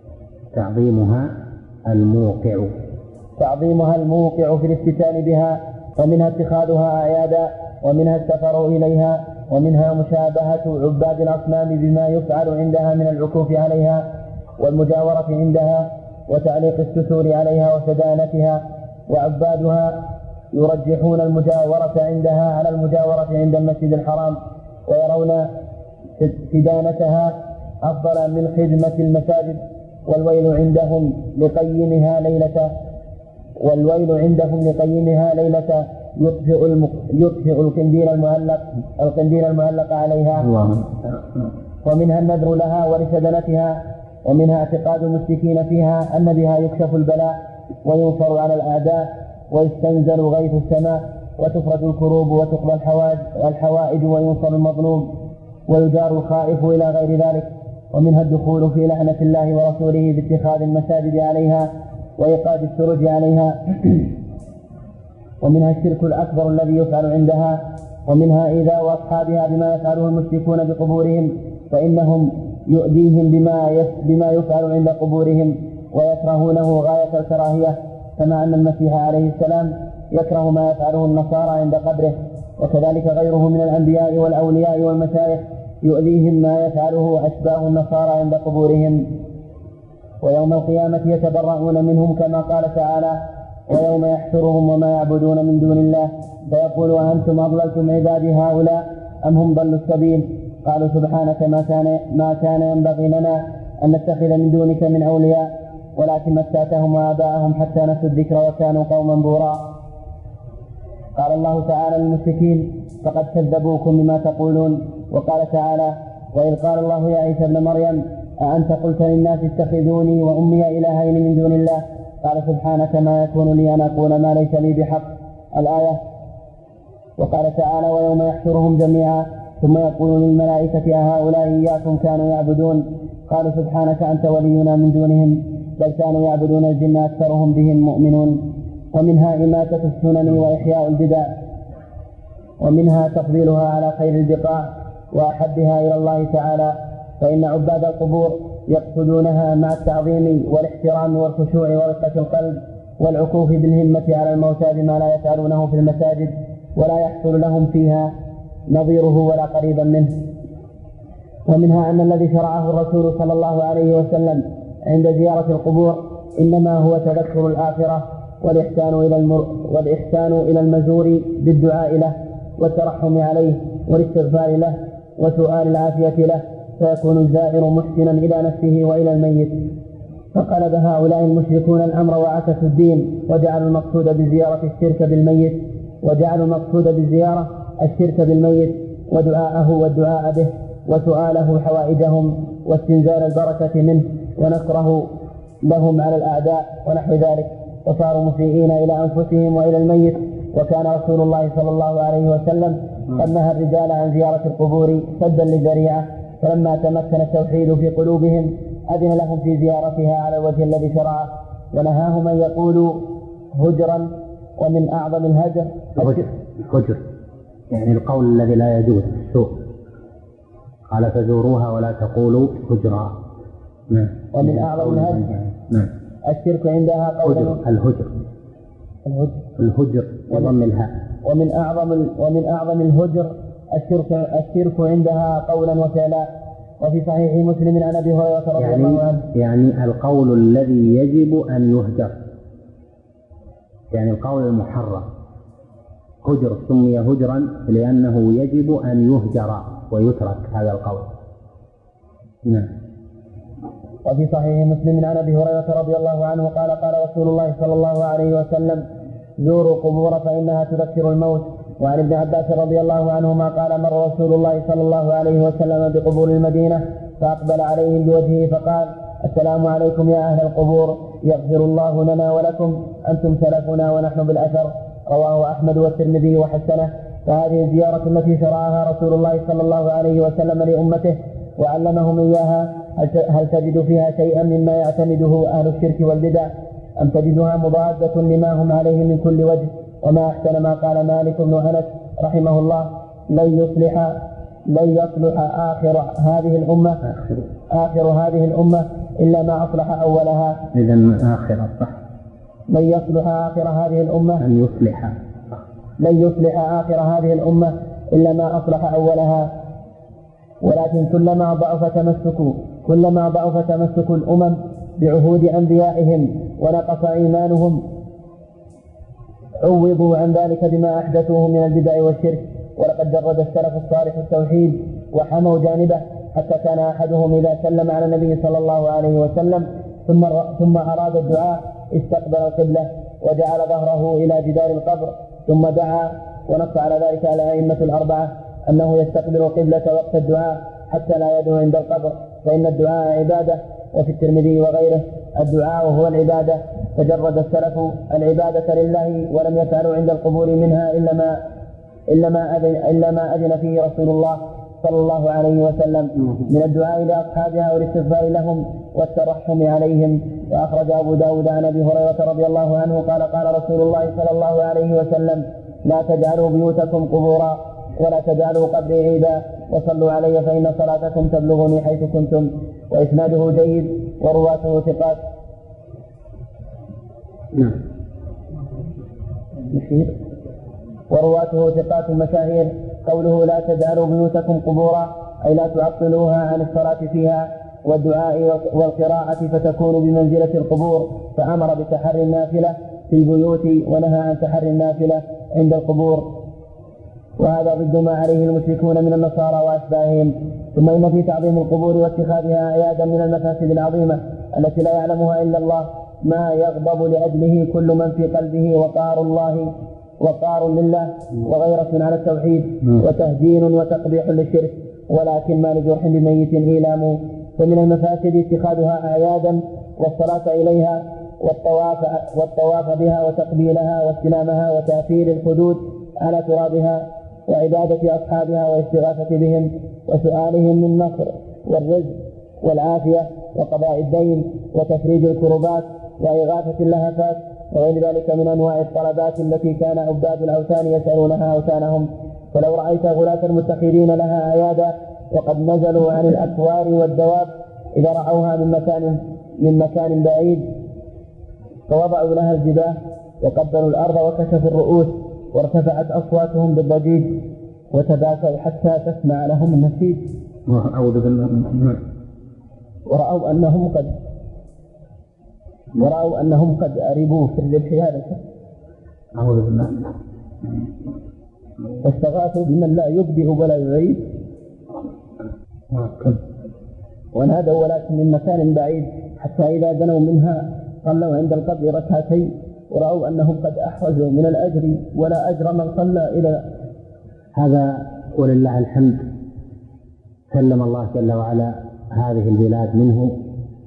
تعظيمها الموقع تعظيمها الموقع في الافتتان بها، ومنها اتخاذها أعيادا، ومنها السفر إليها، ومنها مشابهة عباد الأصنام بما يفعل عندها من العكوف عليها والمجاورة عندها وتعليق الستور عليها وسدانتها. وعبادها يرجحون المجاورة عندها على المجاورة عند المسجد الحرام، ويرون سدانتها أفضل من خدمة المساجد. والويل عندهم لقيمها ليلة والويل عندهم لقيمها ليلة يطفئ الم... يطفئ القنديل المعلق القنديل المعلق عليها. ومنها النذر لها ولسدنتها. ومنها اعتقاد المشركين فيها أن بها يكشف البلاء وينصر على الأعداء ويستنزل غيث السماء وتفرج الكروب وتقضى الحوائج وينصر المظلوم ويجار الخائف إلى غير ذلك. ومنها الدخول في لعنة الله ورسوله باتخاذ المساجد عليها وإيقاد السرج عليها. ومنها الشرك الأكبر الذي يفعل عندها. ومنها إيذاء أصحابها بما يفعله المشركون بقبورهم، فإنهم يؤذيهم بما بما يفعل عند قبورهم ويكرهونه غاية الكراهية، كما أن المسيح عليه السلام يكره ما يفعله النصارى عند قبره، وكذلك غيره من الأنبياء والأولياء والمشايخ يؤذيهم ما يفعله أشباه النصارى عند قبورهم. ويوم القيامة يتبرؤون منهم كما قال تعالى: ويوم يحشرهم وما يعبدون من دون الله فيقول أأنتم أضللتم عبادي هؤلاء أم هم ضلوا السبيل؟ قالوا سبحانك ما كان, ما كان ينبغي لنا أن نتخذ من دونك من أولياء ولكن متعتهم وآباءهم حتى نسوا الذكر وكانوا قوما بورا. قال الله تعالى للمشركين: فقد كذبوكم بما تقولون. وقال تعالى: وإذ قال الله يا عيسى ابن مريم أأنت قلت للناس اتخذوني وأمي إلهين من دون الله؟ قال سبحانك ما يكون لي أن أقول ما ليس لي بحق. الآية. وقال تعالى: ويوم يحشرهم جميعا ثم يقول للملائكة أهؤلاء إياكم كانوا يعبدون؟ قالوا سبحانك أنت ولينا من دونهم بل كانوا يعبدون الجن أكثرهم بهم مؤمنون. ومنها إماتة السنن وإحياء البدع، ومنها تفضيلها على خير البقاع وأحبها إلى الله تعالى، فإن عباد القبور يقصدونها مع التعظيم والاحترام والخشوع ورقة القلب والعكوف بالهمة على الموتى بما لا يفعلونه في المساجد ولا يحصل لهم فيها نظيره ولا قريبا منه. ومنها أن الذي شرعه الرسول صلى الله عليه وسلم عند زيارة القبور إنما هو تذكر الآخرة والإحسان إلى, المر... والإحسان إلى المزور بالدعاء له والترحم عليه والاستغفار له وسؤال العافية له، فيكون الزائر محسنا إلى نفسه وإلى الميت. فقلب هؤلاء المشركون الأمر وعكسوا الدين وجعلوا المقصود بزيارة الشرك بالميت وجعلوا المقصود بالزيارة الشرك بالميت ودعاءه والدعاء به وسؤاله حوائجهم واستنزال البركة منه ونكره لهم على الأعداء ونحو ذلك، وصاروا مسيئين إلى أنفسهم وإلى الميت. وكان رسول الله صلى الله عليه وسلم قد نهى الرجال عن زيارة القبور سدا للذريعة، فلما تمكن التوحيد في قلوبهم أذن لهم في زيارتها على الوجه الذي شرعه، ونهاهم أن يقولوا هجرا. ومن أعظم الهجر هجر يعني القول الذي لا يجوز السوء، قال فزوروها ولا تقولوا هجرا. نعم. ومن أعظم الهجر نعم الشرك عندها قولا الهجر الهجر الهجر وضم الهاء. ومن أعظم ومن أعظم الهجر الشرك الشرك عندها قولا وفعلا. وفي صحيح مسلم عن أبي هريرة رضي يعني الله عنه يعني القول الذي يجب أن يهجر، يعني القول المحرم. هجر سمي هجرا لأنه يجب أن يهجر ويترك هذا القول. نعم. وفي صحيح مسلم عن أبي هريرة رضي الله عنه قال قال رسول الله صلى الله عليه وسلم: زوروا القبور فإنها تذكر الموت. وعن ابن عباس رضي الله عنهما قال: مر رسول الله صلى الله عليه وسلم بقبور المدينة فأقبل عليهم بوجهه فقال: السلام عليكم يا أهل القبور، يغفر الله لنا ولكم، أنتم سلفنا ونحن بالأثر. رواه أحمد والترمذي وحسنه. فهذه الزيارة التي شرعها رسول الله صلى الله عليه وسلم لأمته وعلمهم إياها هل تجد فيها شيئا مما يعتمده أهل الشرك والبدع أم تجدها مضادة لما هم عليه من كل وجه؟ وما أحسن ما قال مالك بن أنس رحمه الله: لن يصلح لن يصلح آخر هذه الأمة آخر هذه الأمة إلا ما أصلح أولها. إذن آخر صح. لن يصلح آخر هذه الأمة أن يصلح لن يصلح آخر هذه الأمة إلا ما أصلح أولها. ولكن كلما ضعف تمسك كلما ضعف تمسك الأمم بعهود أنبيائهم ونقص إيمانهم عوضوا عن ذلك بما أحدثوه من البدع والشرك. ولقد جرد السلف الصالح التوحيد وحموا جانبه حتى كان أحدهم إذا سلم على النبي صلى الله عليه وسلم ثم ثم أراد الدعاء استقبل القبلة وجعل ظهره إلى جدار القبر ثم دعا، ونص على ذلك الأئمة الأربعة أنه يستقبل القبلة وقت الدعاء حتى لا يدعو عند القبر، فإن الدعاء عبادة. وفي الترمذي وغيره: الدعاء هو العبادة. فجرد السلف العبادة لله ولم يفعلوا عند القبور منها إلا ما إلا ما أذن, إلا ما أذن فيه رسول الله صلى الله عليه وسلم من الدعاء لأصحابها والاستغفار لهم والترحم عليهم. وأخرج أبو داود عن أبي هريرة رضي الله عنه قال قال رسول الله صلى الله عليه وسلم: لا تجعلوا بيوتكم قبورا ولا تجعلوا قبري عيدا وصلوا علي فإن صلاتكم تبلغني حيث كنتم. وإسناده جيد ورواته ثقات. نعم. ورواته ثقات مشاهير. قوله لا تجعلوا بيوتكم قبورا أي لا تعطلوها عن الصلاة فيها والدعاء والقراءة فتكون بمنزلة القبور، فأمر بتحري النافلة في البيوت ونهى عن تحري النافلة عند القبور، وهذا ضد ما عليه المشركون من النصارى وأشباههم. ثم إن في تعظيم القبور واتخاذها أعيادا من المفاسد العظيمة التي لا يعلمها إلا الله ما يغضب لأجله كل من في قلبه وقار الله وقار لله وغيرة على التوحيد وتهجين وتقبيح للشرك، ولكن ما لجرح بميت إيلام. فمن المفاسد اتخاذها أعيادا والصلاة إليها والطواف, والطواف بها وتقبيلها واستلامها وتأثير الحدود على ترابها وعبادة أصحابها واستغاثة بهم وسؤالهم من النصر والرزق والعافية وقضاء الدين وتفريج الكربات وإغاثة اللهفات وغير ذلك من أنواع الطلبات التي كان عباد الأوثان يسألونها أوثانهم. فلو رأيت غلاة المتخذين لها أعيادا وقد نزلوا عن الأكوار والدواب إذا رأوها من مكان, من مكان بعيد فوضعوا لها الجباه وقبلوا الأرض وكشفوا الرؤوس وارتفعت أصواتهم بالضجيج وتباكوا حتى تسمع لهم النشيد ورأوا أنهم قد ورأوا أنهم قد أربوا في الذبح هذا أعوذ بالله فاستغاثوا بمن لا يبدئ ولا يعيد ونادوا ولكن من مكان بعيد حتى إذا دنوا منها صلوا عند القبر ركعتين ورأوا أنهم قد أحرزوا من الأجر ولا أجر من صلى إلى هذا. ولله الحمد سلم الله جل وعلا هذه البلاد منه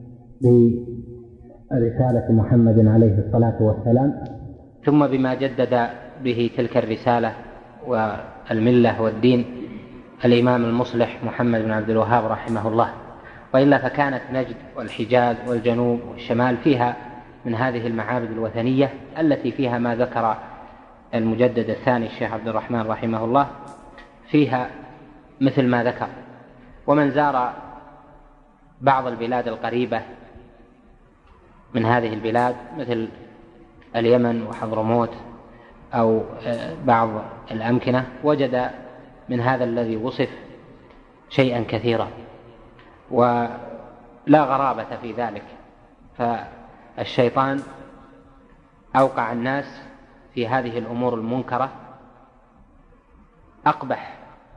برسالة محمد عليه الصلاة والسلام، ثم بما جدد به تلك الرسالة والملة والدين الإمام المصلح محمد بن عبد الوهاب رحمه الله. وإلا فكانت نجد والحجاز والجنوب والشمال فيها من هذه المعابد الوثنية التي فيها ما ذكر المجدد الثاني الشيخ عبد الرحمن رحمه الله، فيها مثل ما ذكر. ومن زار بعض البلاد القريبة من هذه البلاد مثل اليمن وحضرموت أو بعض الأمكنة وجد من هذا الذي وصف شيئا كثيرا، ولا غرابة في ذلك. فالشيطان أوقع الناس في هذه الأمور المنكرة، أقبح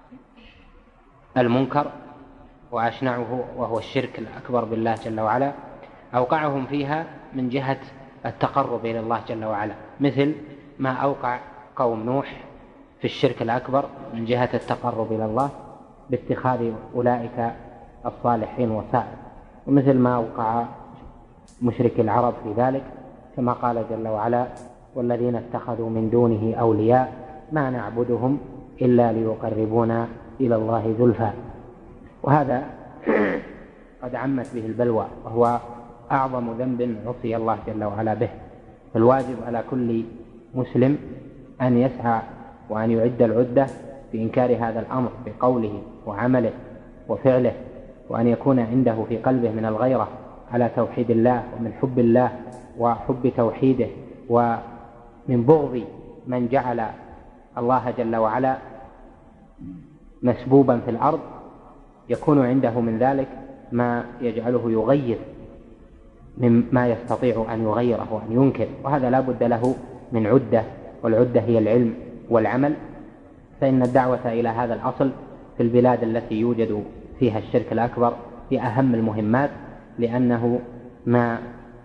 المنكر وأشنعه وهو الشرك الأكبر بالله جل وعلا، أوقعهم فيها من جهة التقرب إلى الله جل وعلا، مثل ما أوقع قوم نوح في الشرك الأكبر من جهة التقرب إلى الله باتخاذ أولئك الصالحين وسائل، ومثل ما أوقع مشرك العرب في ذلك كما قال جل وعلا والذين اتخذوا من دونه أولياء ما نعبدهم إلا ليقربونا إلى الله زلفى. وهذا قد عمت به البلوى، وهو أعظم ذنب عصي الله جل وعلا به. فالواجب على كل مسلم أن يسعى وأن يعد العدة في إنكار هذا الأمر بقوله وعمله وفعله، وأن يكون عنده في قلبه من الغيرة على توحيد الله ومن حب الله وحب توحيده ومن بغض من جعل الله جل وعلا مسبوبا في الأرض، يكون عنده من ذلك ما يجعله يغير مما يستطيع أن يغيره وأن ينكر، وهذا لا بد له من عدة، والعدة هي العلم والعمل. فإن الدعوة إلى هذا الأصل في البلاد التي يوجد فيها الشرك الأكبر في أهم المهمات، لأنه ما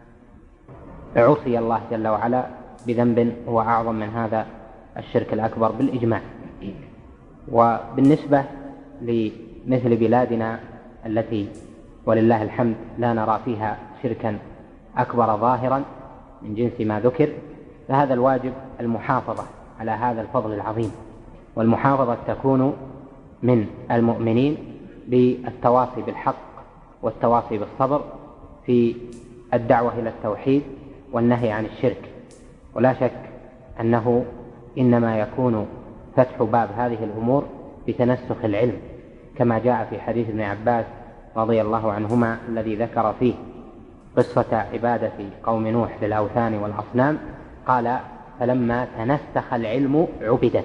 عصي الله جل وعلا بذنب هو أعظم من هذا الشرك الأكبر بالإجماع. وبالنسبة لمثل بلادنا التي ولله الحمد لا نرى فيها شركا أكبر ظاهرا من جنس ما ذكر، فهذا الواجب المحافظة على هذا الفضل العظيم، والمحافظة تكون من المؤمنين بالتواصي بالحق والتواصي بالصبر في الدعوة إلى التوحيد والنهي عن الشرك. ولا شك أنه إنما يكون فتح باب هذه الأمور بتنسخ العلم، كما جاء في حديث ابن عباس رضي الله عنهما الذي ذكر فيه قصة عبادة قوم نوح للأوثان والأصنام قال: فلما تنسخ العلم عبدت.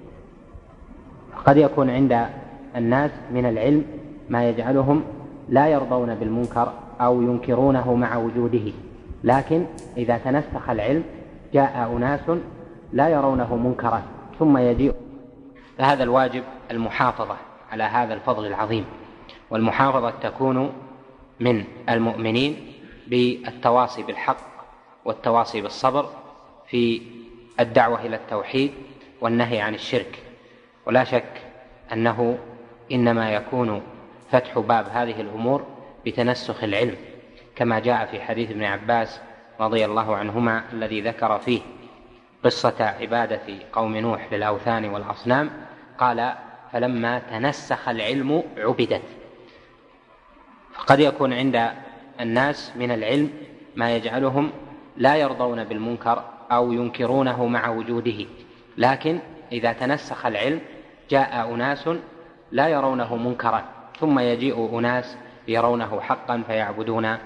قد يكون عند الناس من العلم ما يجعلهم لا يرضون بالمنكر أو ينكرونه مع وجوده، لكن إذا تنسخ العلم جاء أناس لا يرونه منكرا ثم يجيء. فهذا الواجب المحافظة على هذا الفضل العظيم، والمحافظة تكون من المؤمنين بالتواصي بالحق والتواصي بالصبر في الدعوة إلى التوحيد والنهي عن الشرك. ولا شك أنه إنما يكون فتح باب هذه الأمور بتنسخ العلم، كما جاء في حديث ابن عباس رضي الله عنهما الذي ذكر فيه قصة عبادة قوم نوح للأوثان والأصنام قال: فلما تنسخ العلم عبدت. فقد يكون عند الناس من العلم ما يجعلهم لا يرضون بالمنكر أو ينكرونه مع وجوده، لكن إذا تنسخ العلم جاء أناس لا يرونه منكرا ثم يجيء أناس يرونه حقا فيعبدون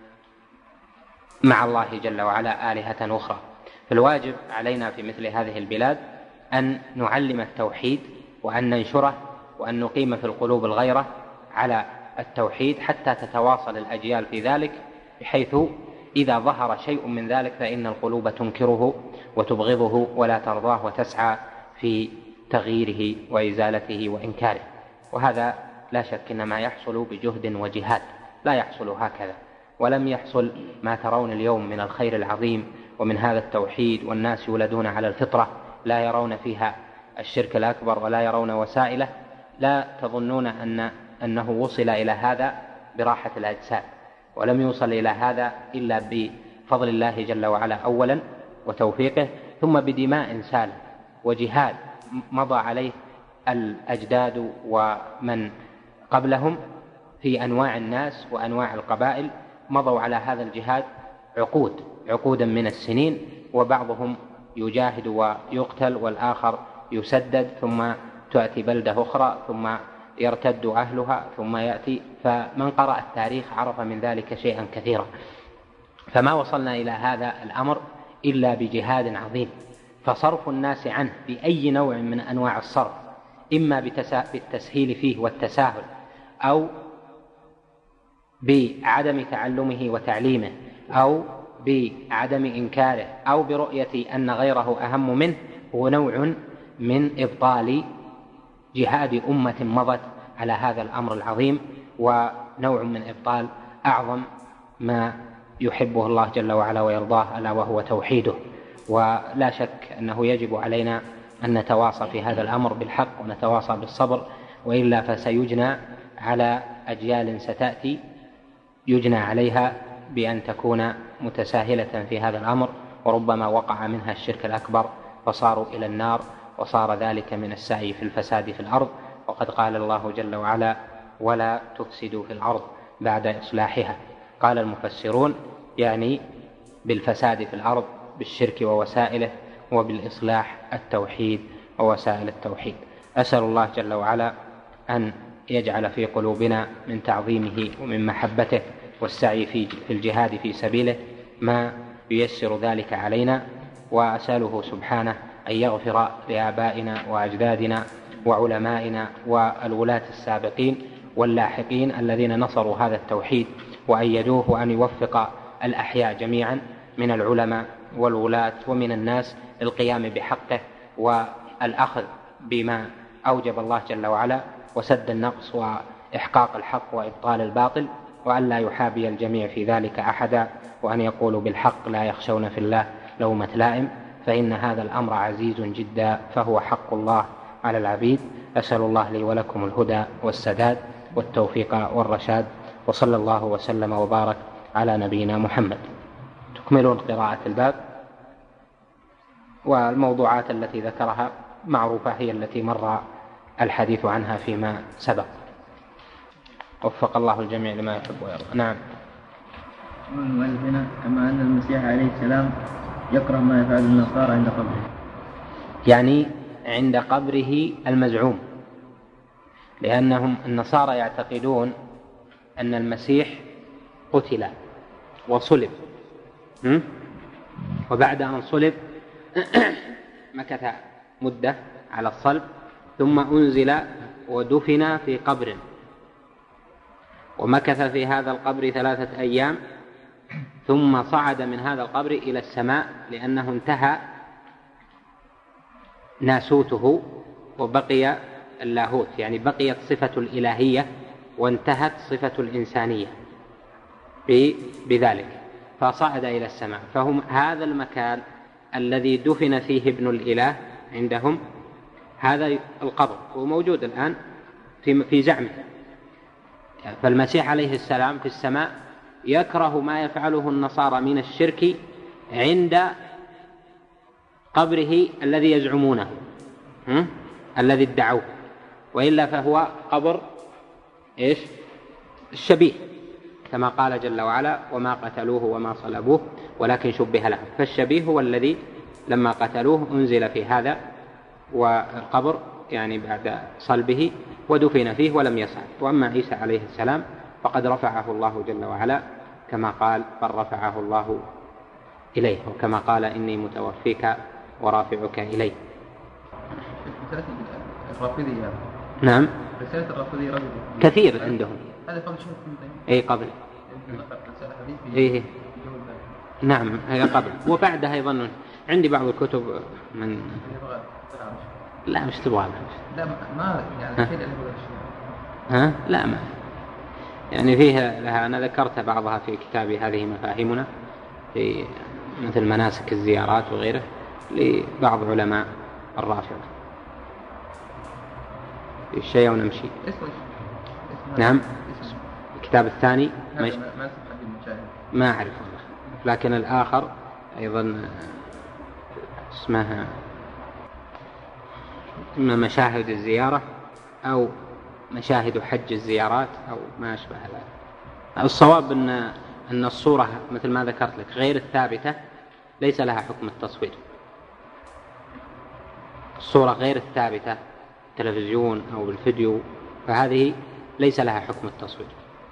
مع الله جل وعلا آلهة أخرى. فالواجب علينا في مثل هذه البلاد أن نعلم التوحيد وأن ننشره وأن نقيم في القلوب الغيرة على التوحيد حتى تتواصل الأجيال في ذلك، بحيث إذا ظهر شيء من ذلك فإن القلوب تنكره وتبغضه ولا ترضاه وتسعى في تغييره وإزالته وإنكاره. وهذا لا شك إنما يحصل بجهد وجهاد، لا يحصل هكذا. ولم يحصل ما ترون اليوم من الخير العظيم ومن هذا التوحيد، والناس يولدون على الفطرة لا يرون فيها الشرك الأكبر ولا يرون وسائله. لا تظنون أن أنه وصل إلى هذا براحة الأجساد، ولم يوصل إلى هذا إلا بفضل الله جل وعلا أولا وتوفيقه، ثم بدماء سالة وجهاد مضى عليه الأجداد ومن قبلهم في أنواع الناس وأنواع القبائل، مضوا على هذا الجهاد عقود عقودا من السنين، وبعضهم يجاهد ويقتل والآخر يسدد، ثم تأتي بلدة أخرى ثم يرتد أهلها ثم يأتي. فمن قرأ التاريخ عرف من ذلك شيئا كثيرا. فما وصلنا إلى هذا الأمر إلا بجهاد عظيم، فصرف الناس عنه بأي نوع من أنواع الصرف، إما بالتسهيل فيه والتساهل، أو بعدم تعلمه وتعليمه، أو بعدم إنكاره، أو برؤية أن غيره أهم منه، هو نوع من إبطال جهاد أمة مضت على هذا الأمر العظيم، ونوع من إبطال أعظم ما يحبه الله جل وعلا ويرضاه، ألا وهو توحيده. ولا شك أنه يجب علينا أن نتواصى في هذا الأمر بالحق ونتواصى بالصبر، وإلا فسيجنى على أجيال ستأتي يجنى عليها بأن تكون متساهلة في هذا الأمر، وربما وقع منها الشرك الأكبر فصاروا إلى النار، وصار ذلك من السعي في الفساد في الأرض. وقد قال الله جل وعلا: ولا تفسدوا في الأرض بعد إصلاحها. قال المفسرون يعني بالفساد في الأرض بالشرك ووسائله، وبالإصلاح التوحيد ووسائل التوحيد. أسأل الله جل وعلا أن يجعل في قلوبنا من تعظيمه ومن محبته والسعي في الجهاد في سبيله ما ييسر ذلك علينا، وأسأله سبحانه أن يغفر لآبائنا وأجدادنا وعلمائنا والولاة السابقين واللاحقين الذين نصروا هذا التوحيد وأيدوه، وأن يوفق الأحياء جميعا من العلماء والولاة ومن الناس للقيام بحقه والأخذ بما أوجب الله جل وعلا، وسد النقص وإحقاق الحق وإبطال الباطل، وأن لا يحابي الجميع في ذلك أحدا، وأن يقولوا بالحق لا يخشون في الله لومة لائم، فإن هذا الأمر عزيز جدا، فهو حق الله على العبيد. أسأل الله لي ولكم الهدى والسداد والتوفيق والرشاد، وصلى الله وسلم وبارك على نبينا محمد. تكملون قراءة الباب، والموضوعات التي ذكرها معروفة هي التي مر الحديث عنها فيما سبق. وفق الله الجميع لما يحب ويرضى. نعم. المؤلفين كما أن المسيح عليه السلام يكره ما يفعل النصارى عند قبره، يعني عند قبره المزعوم، لأنهم النصارى يعتقدون أن المسيح قتل وصلب، وبعد أن صلب مكث مدة على الصلب، ثم أنزل ودفن في قبر، ومكث في هذا القبر ثلاثة أيام، ثم صعد من هذا القبر إلى السماء، لأنه انتهى ناسوته وبقي اللاهوت، يعني بقيت صفة الإلهية وانتهت صفة الإنسانية بذلك، فصعد إلى السماء. فهم هذا المكان الذي دفن فيه ابن الإله عندهم، هذا القبر هو موجود الآن في زعمه. فالمسيح عليه السلام في السماء يكره ما يفعله النصارى من الشرك عند قبره الذي يزعمونه الذي ادعوه، وإلا فهو قبر إيش؟ الشبيه، كما قال جل وعلا: وما قتلوه وما صلبوه ولكن شبه لهم. فالشبيه هو الذي لما قتلوه أنزل في هذا والقبر، يعني بعد صلبه، ودفن فيه ولم يصعد. وأما عيسى عليه السلام فقد رفعه الله جل وعلا، كما قال: بل رفعه الله إليه، وكما قال: إني متوفيك ورافعك إليه. الرافضية نعم، رسالة الرافضية كثير عندهم. هذا قبل شهر أي قبل إيه نعم هي قبل، وبعدها يظنون. عندي بعض الكتب من لا مش تبغى لا ما يعني كذا ها لا ما يعني فيها لها. أنا ذكرت بعضها في كتابي هذه مفاهيمنا، في مثل مناسك الزيارات وغيره لبعض علماء الرافضة. في الشيء ونمشي. نعم الكتاب الثاني مش... ما أعرف والله، لكن الآخر أيضا اسمها إما مشاهد الزيارة أو مشاهد حج الزيارات أو ما أشبه ذلك. الصواب أن أن الصورة مثل ما ذكرت لك غير الثابتة ليس لها حكم التصوير. الصورة غير الثابتة تلفزيون أو بالفيديو فهذه ليس لها حكم التصوير.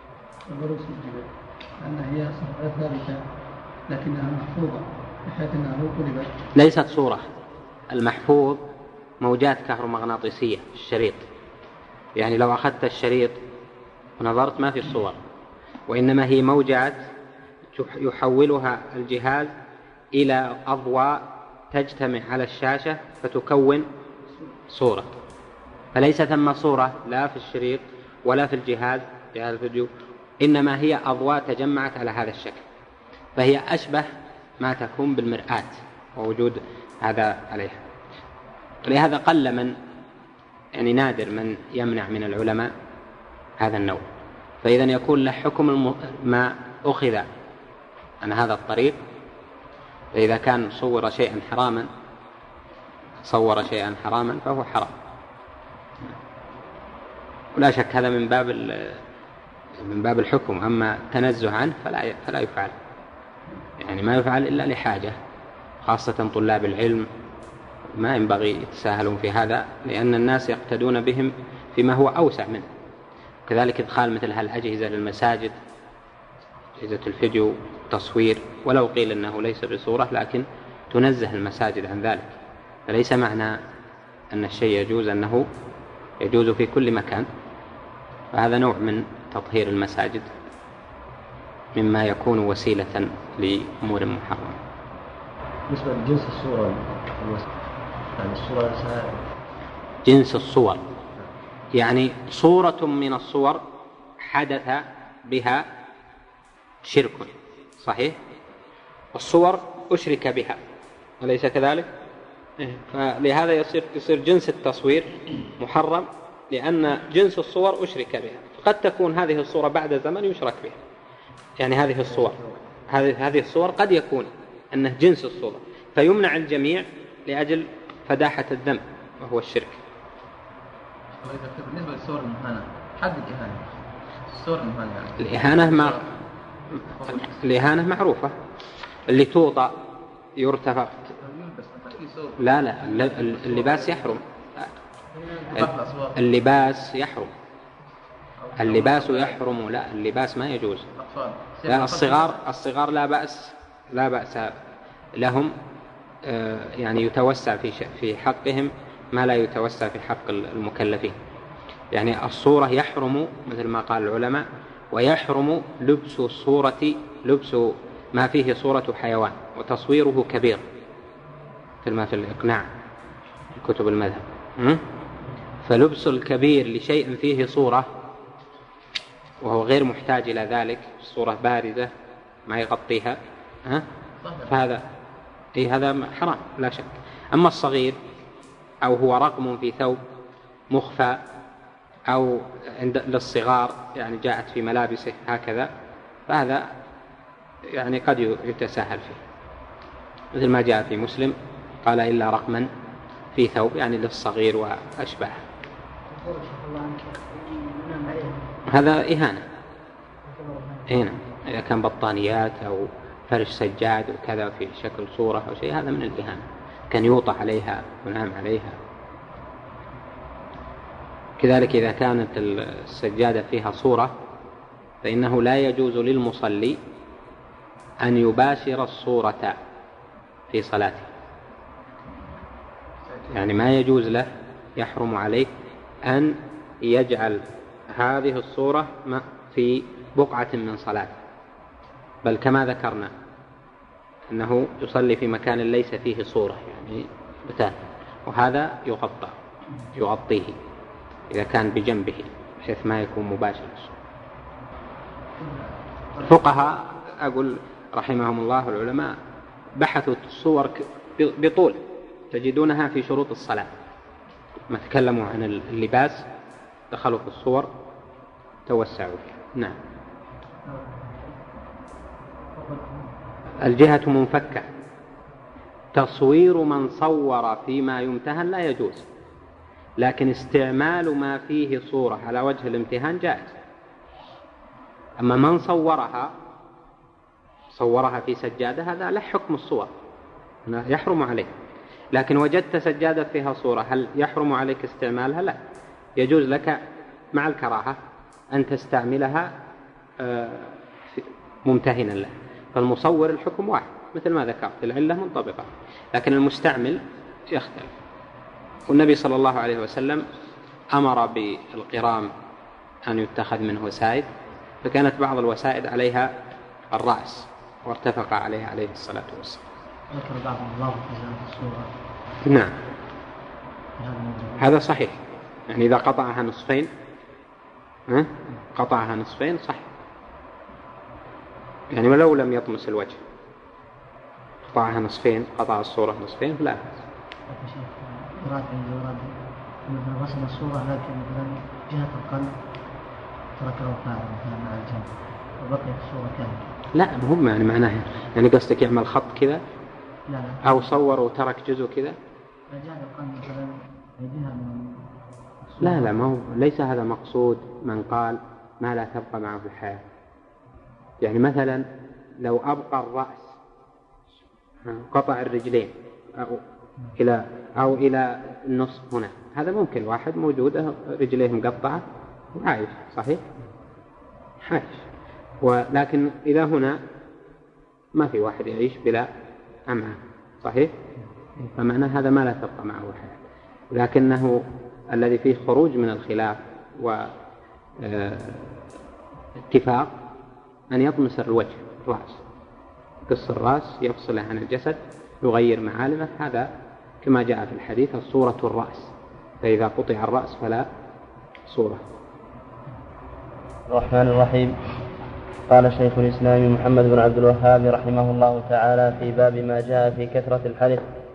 أنها هي صورة ثابتة لكنها محفوظة بحيث أنها لو قلبت. ليست صورة، المحفوظ موجات كهرومغناطيسية في الشريط، يعني لو أخذت الشريط ونظرت ما في الصور، وإنما هي موجات يحولها الجهاز إلى أضواء تجتمع على الشاشة فتكون صورة. فليس ثم صورة لا في الشريط ولا في الجهاز جهاز الفيديو، إنما هي أضواء تجمعت على هذا الشكل، فهي أشبه ما تكون بالمرآة ووجود هذا عليها. لهذا قل من يعني نادر من يمنع من العلماء هذا النوع. فإذا يكون له حكم ما أخذ عن هذا الطريق. فإذا كان صور شيئا حراما صور شيئا حراما فهو حرام، ولا شك هذا من باب من باب الحكم. أما التنزه عنه فلا فلا يفعل، يعني ما يفعل إلا لحاجة، خاصة طلاب العلم ما ينبغي يتساهلون في هذا، لأن الناس يقتدون بهم فيما هو أوسع منه. كذلك إدخال مثل هالأجهزة للمساجد، أجهزة الفيديو تصوير، ولو قيل أنه ليس بصورة لكن تنزه المساجد عن ذلك. فليس معنى أن الشيء يجوز أنه يجوز في كل مكان، فهذا نوع من تطهير المساجد مما يكون وسيلة لأمور محرمة. بالنسبة لجنس الصورة، يعني الصورة نفسها جنس الصور يعني صورة من الصور حدث بها شرك صحيح، والصور أشرك بها أليس كذلك؟ فلهذا يصير يصير جنس التصوير محرم، لأن جنس الصور أشرك بها. قد تكون هذه الصورة بعد زمن يشرك بها، يعني هذه الصور هذه هذه الصور قد يكون أنه جنس الصورة فيمنع الجميع لأجل فداحة الذنب وهو الشرك. بالنسبة للصور المهانة، حد الإهانة الصور المهانة يعني. الإهانة ما الإهانة معروفة، اللي توطأ يرتفع. لا لا اللباس يحرم، اللباس يحرم، اللباس يحرم، لا اللباس ما يجوز. لا الصغار الصغار لا بأس لا بأس لهم، يعني يتوسع في في حقهم ما لا يتوسع في حق المكلفين. يعني الصورة يحرم مثل ما قال العلماء، ويحرم لبس الصورة لبس ما فيه صورة حيوان وتصويره كبير مثل ما في الإقناع في كتب المذهب. فلبس الكبير لشيء فيه صورة وهو غير محتاج إلى ذلك، الصورة بارزة ما يغطيها، ها؟ فهذا إيه هذا حرام لا شك. أما الصغير أو هو رقم في ثوب مخفى أو عند للصغار يعني جاءت في ملابسه هكذا، فهذا يعني قد يتساهل فيه، مثل ما جاء في مسلم قال إلا رقما في ثوب، يعني للصغير وأشباه. هذا إهانة هنا إذا كان بطانيات أو فرش سجاد وكذا في شكل صورة أو شيء، هذا من الإهانة، كان يوطى عليها ونام عليها. كذلك إذا كانت السجادة فيها صورة فإنه لا يجوز للمصلي أن يباشر الصورة في صلاته، يعني ما يجوز له، يحرم عليه أن يجعل هذه الصورة في بقعة من صلاته، بل كما ذكرنا أنه يصلي في مكان ليس فيه صورة يعني بتاتا، وهذا يغطى يغطيه إذا كان بجنبه بحيث ما يكون مباشر الصورة. الفقهاء أقول رحمهم الله العلماء بحثوا الصور بطول، تجدونها في شروط الصلاة، ما تكلموا عن اللباس دخلوا في الصور توسعوا فيها. نعم. الجهة منفكة، تصوير من صور فيما يمتهن لا يجوز، لكن استعمال ما فيه صورة على وجه الامتهان جائز. أما من صورها صورها في سجادة هذا له حكم الصور، يحرم عليه. لكن وجدت سجادة فيها صورة، هل يحرم عليك استعمالها؟ لا، يجوز لك مع الكراهة أن تستعملها ممتهنا له. فالمصور الحكم واحد مثل ما ذكرت، العلة منطبقة، لكن المستعمل يختلف. والنبي صلى الله عليه وسلم أمر بالقرام أن يتخذ منه وسائد، فكانت بعض الوسائد عليها الرأس وارتفق عليها عليه الصلاة والسلام. ذكر بعض الضابط في الصورة. نعم هذا صحيح، يعني إذا قطعها نصفين ها؟ قطعها نصفين صحيح، يعني ولو لم يطمس الوجه قطعها نصفين، قطع الصورة نصفين لا بأس. يراد مثلا رسم الصورة لكن مثلا جهة القلب تركه فاعل مثلا مع الجنب وبقيت الصورة كاملة. لا مهم يعني معناها يعني قصدك يعمل خط كذا لا لا أو صور وترك جزء كذا؟ جهة القلب مثلا جهة من لا لا ما هو ليس هذا مقصود من قال ما لا تبقى معه في الحياة. يعني مثلا لو أبقى الرأس قطع الرجلين أو إلى أو إلى النصف هنا، هذا ممكن، واحد موجودة رجليه مقطعة وعايش صحيح عايش، ولكن إذا هنا ما في واحد يعيش بلا أمعاء صحيح، فمعنى هذا ما لا تبقى معه حياة. لكنه الذي فيه خروج من الخلاف واتفاق أن يطمس الوجه الرأس، قص الرأس يفصله عن الجسد يغير معالمه، هذا كما جاء في الحديث الصورة الرأس، فإذا قطع الرأس فلا صورة. الرحمن الرحيم. قال شيخ الإسلام محمد بن عبد الوهاب رحمه الله تعالى في باب ما جاء في كثرة الحلف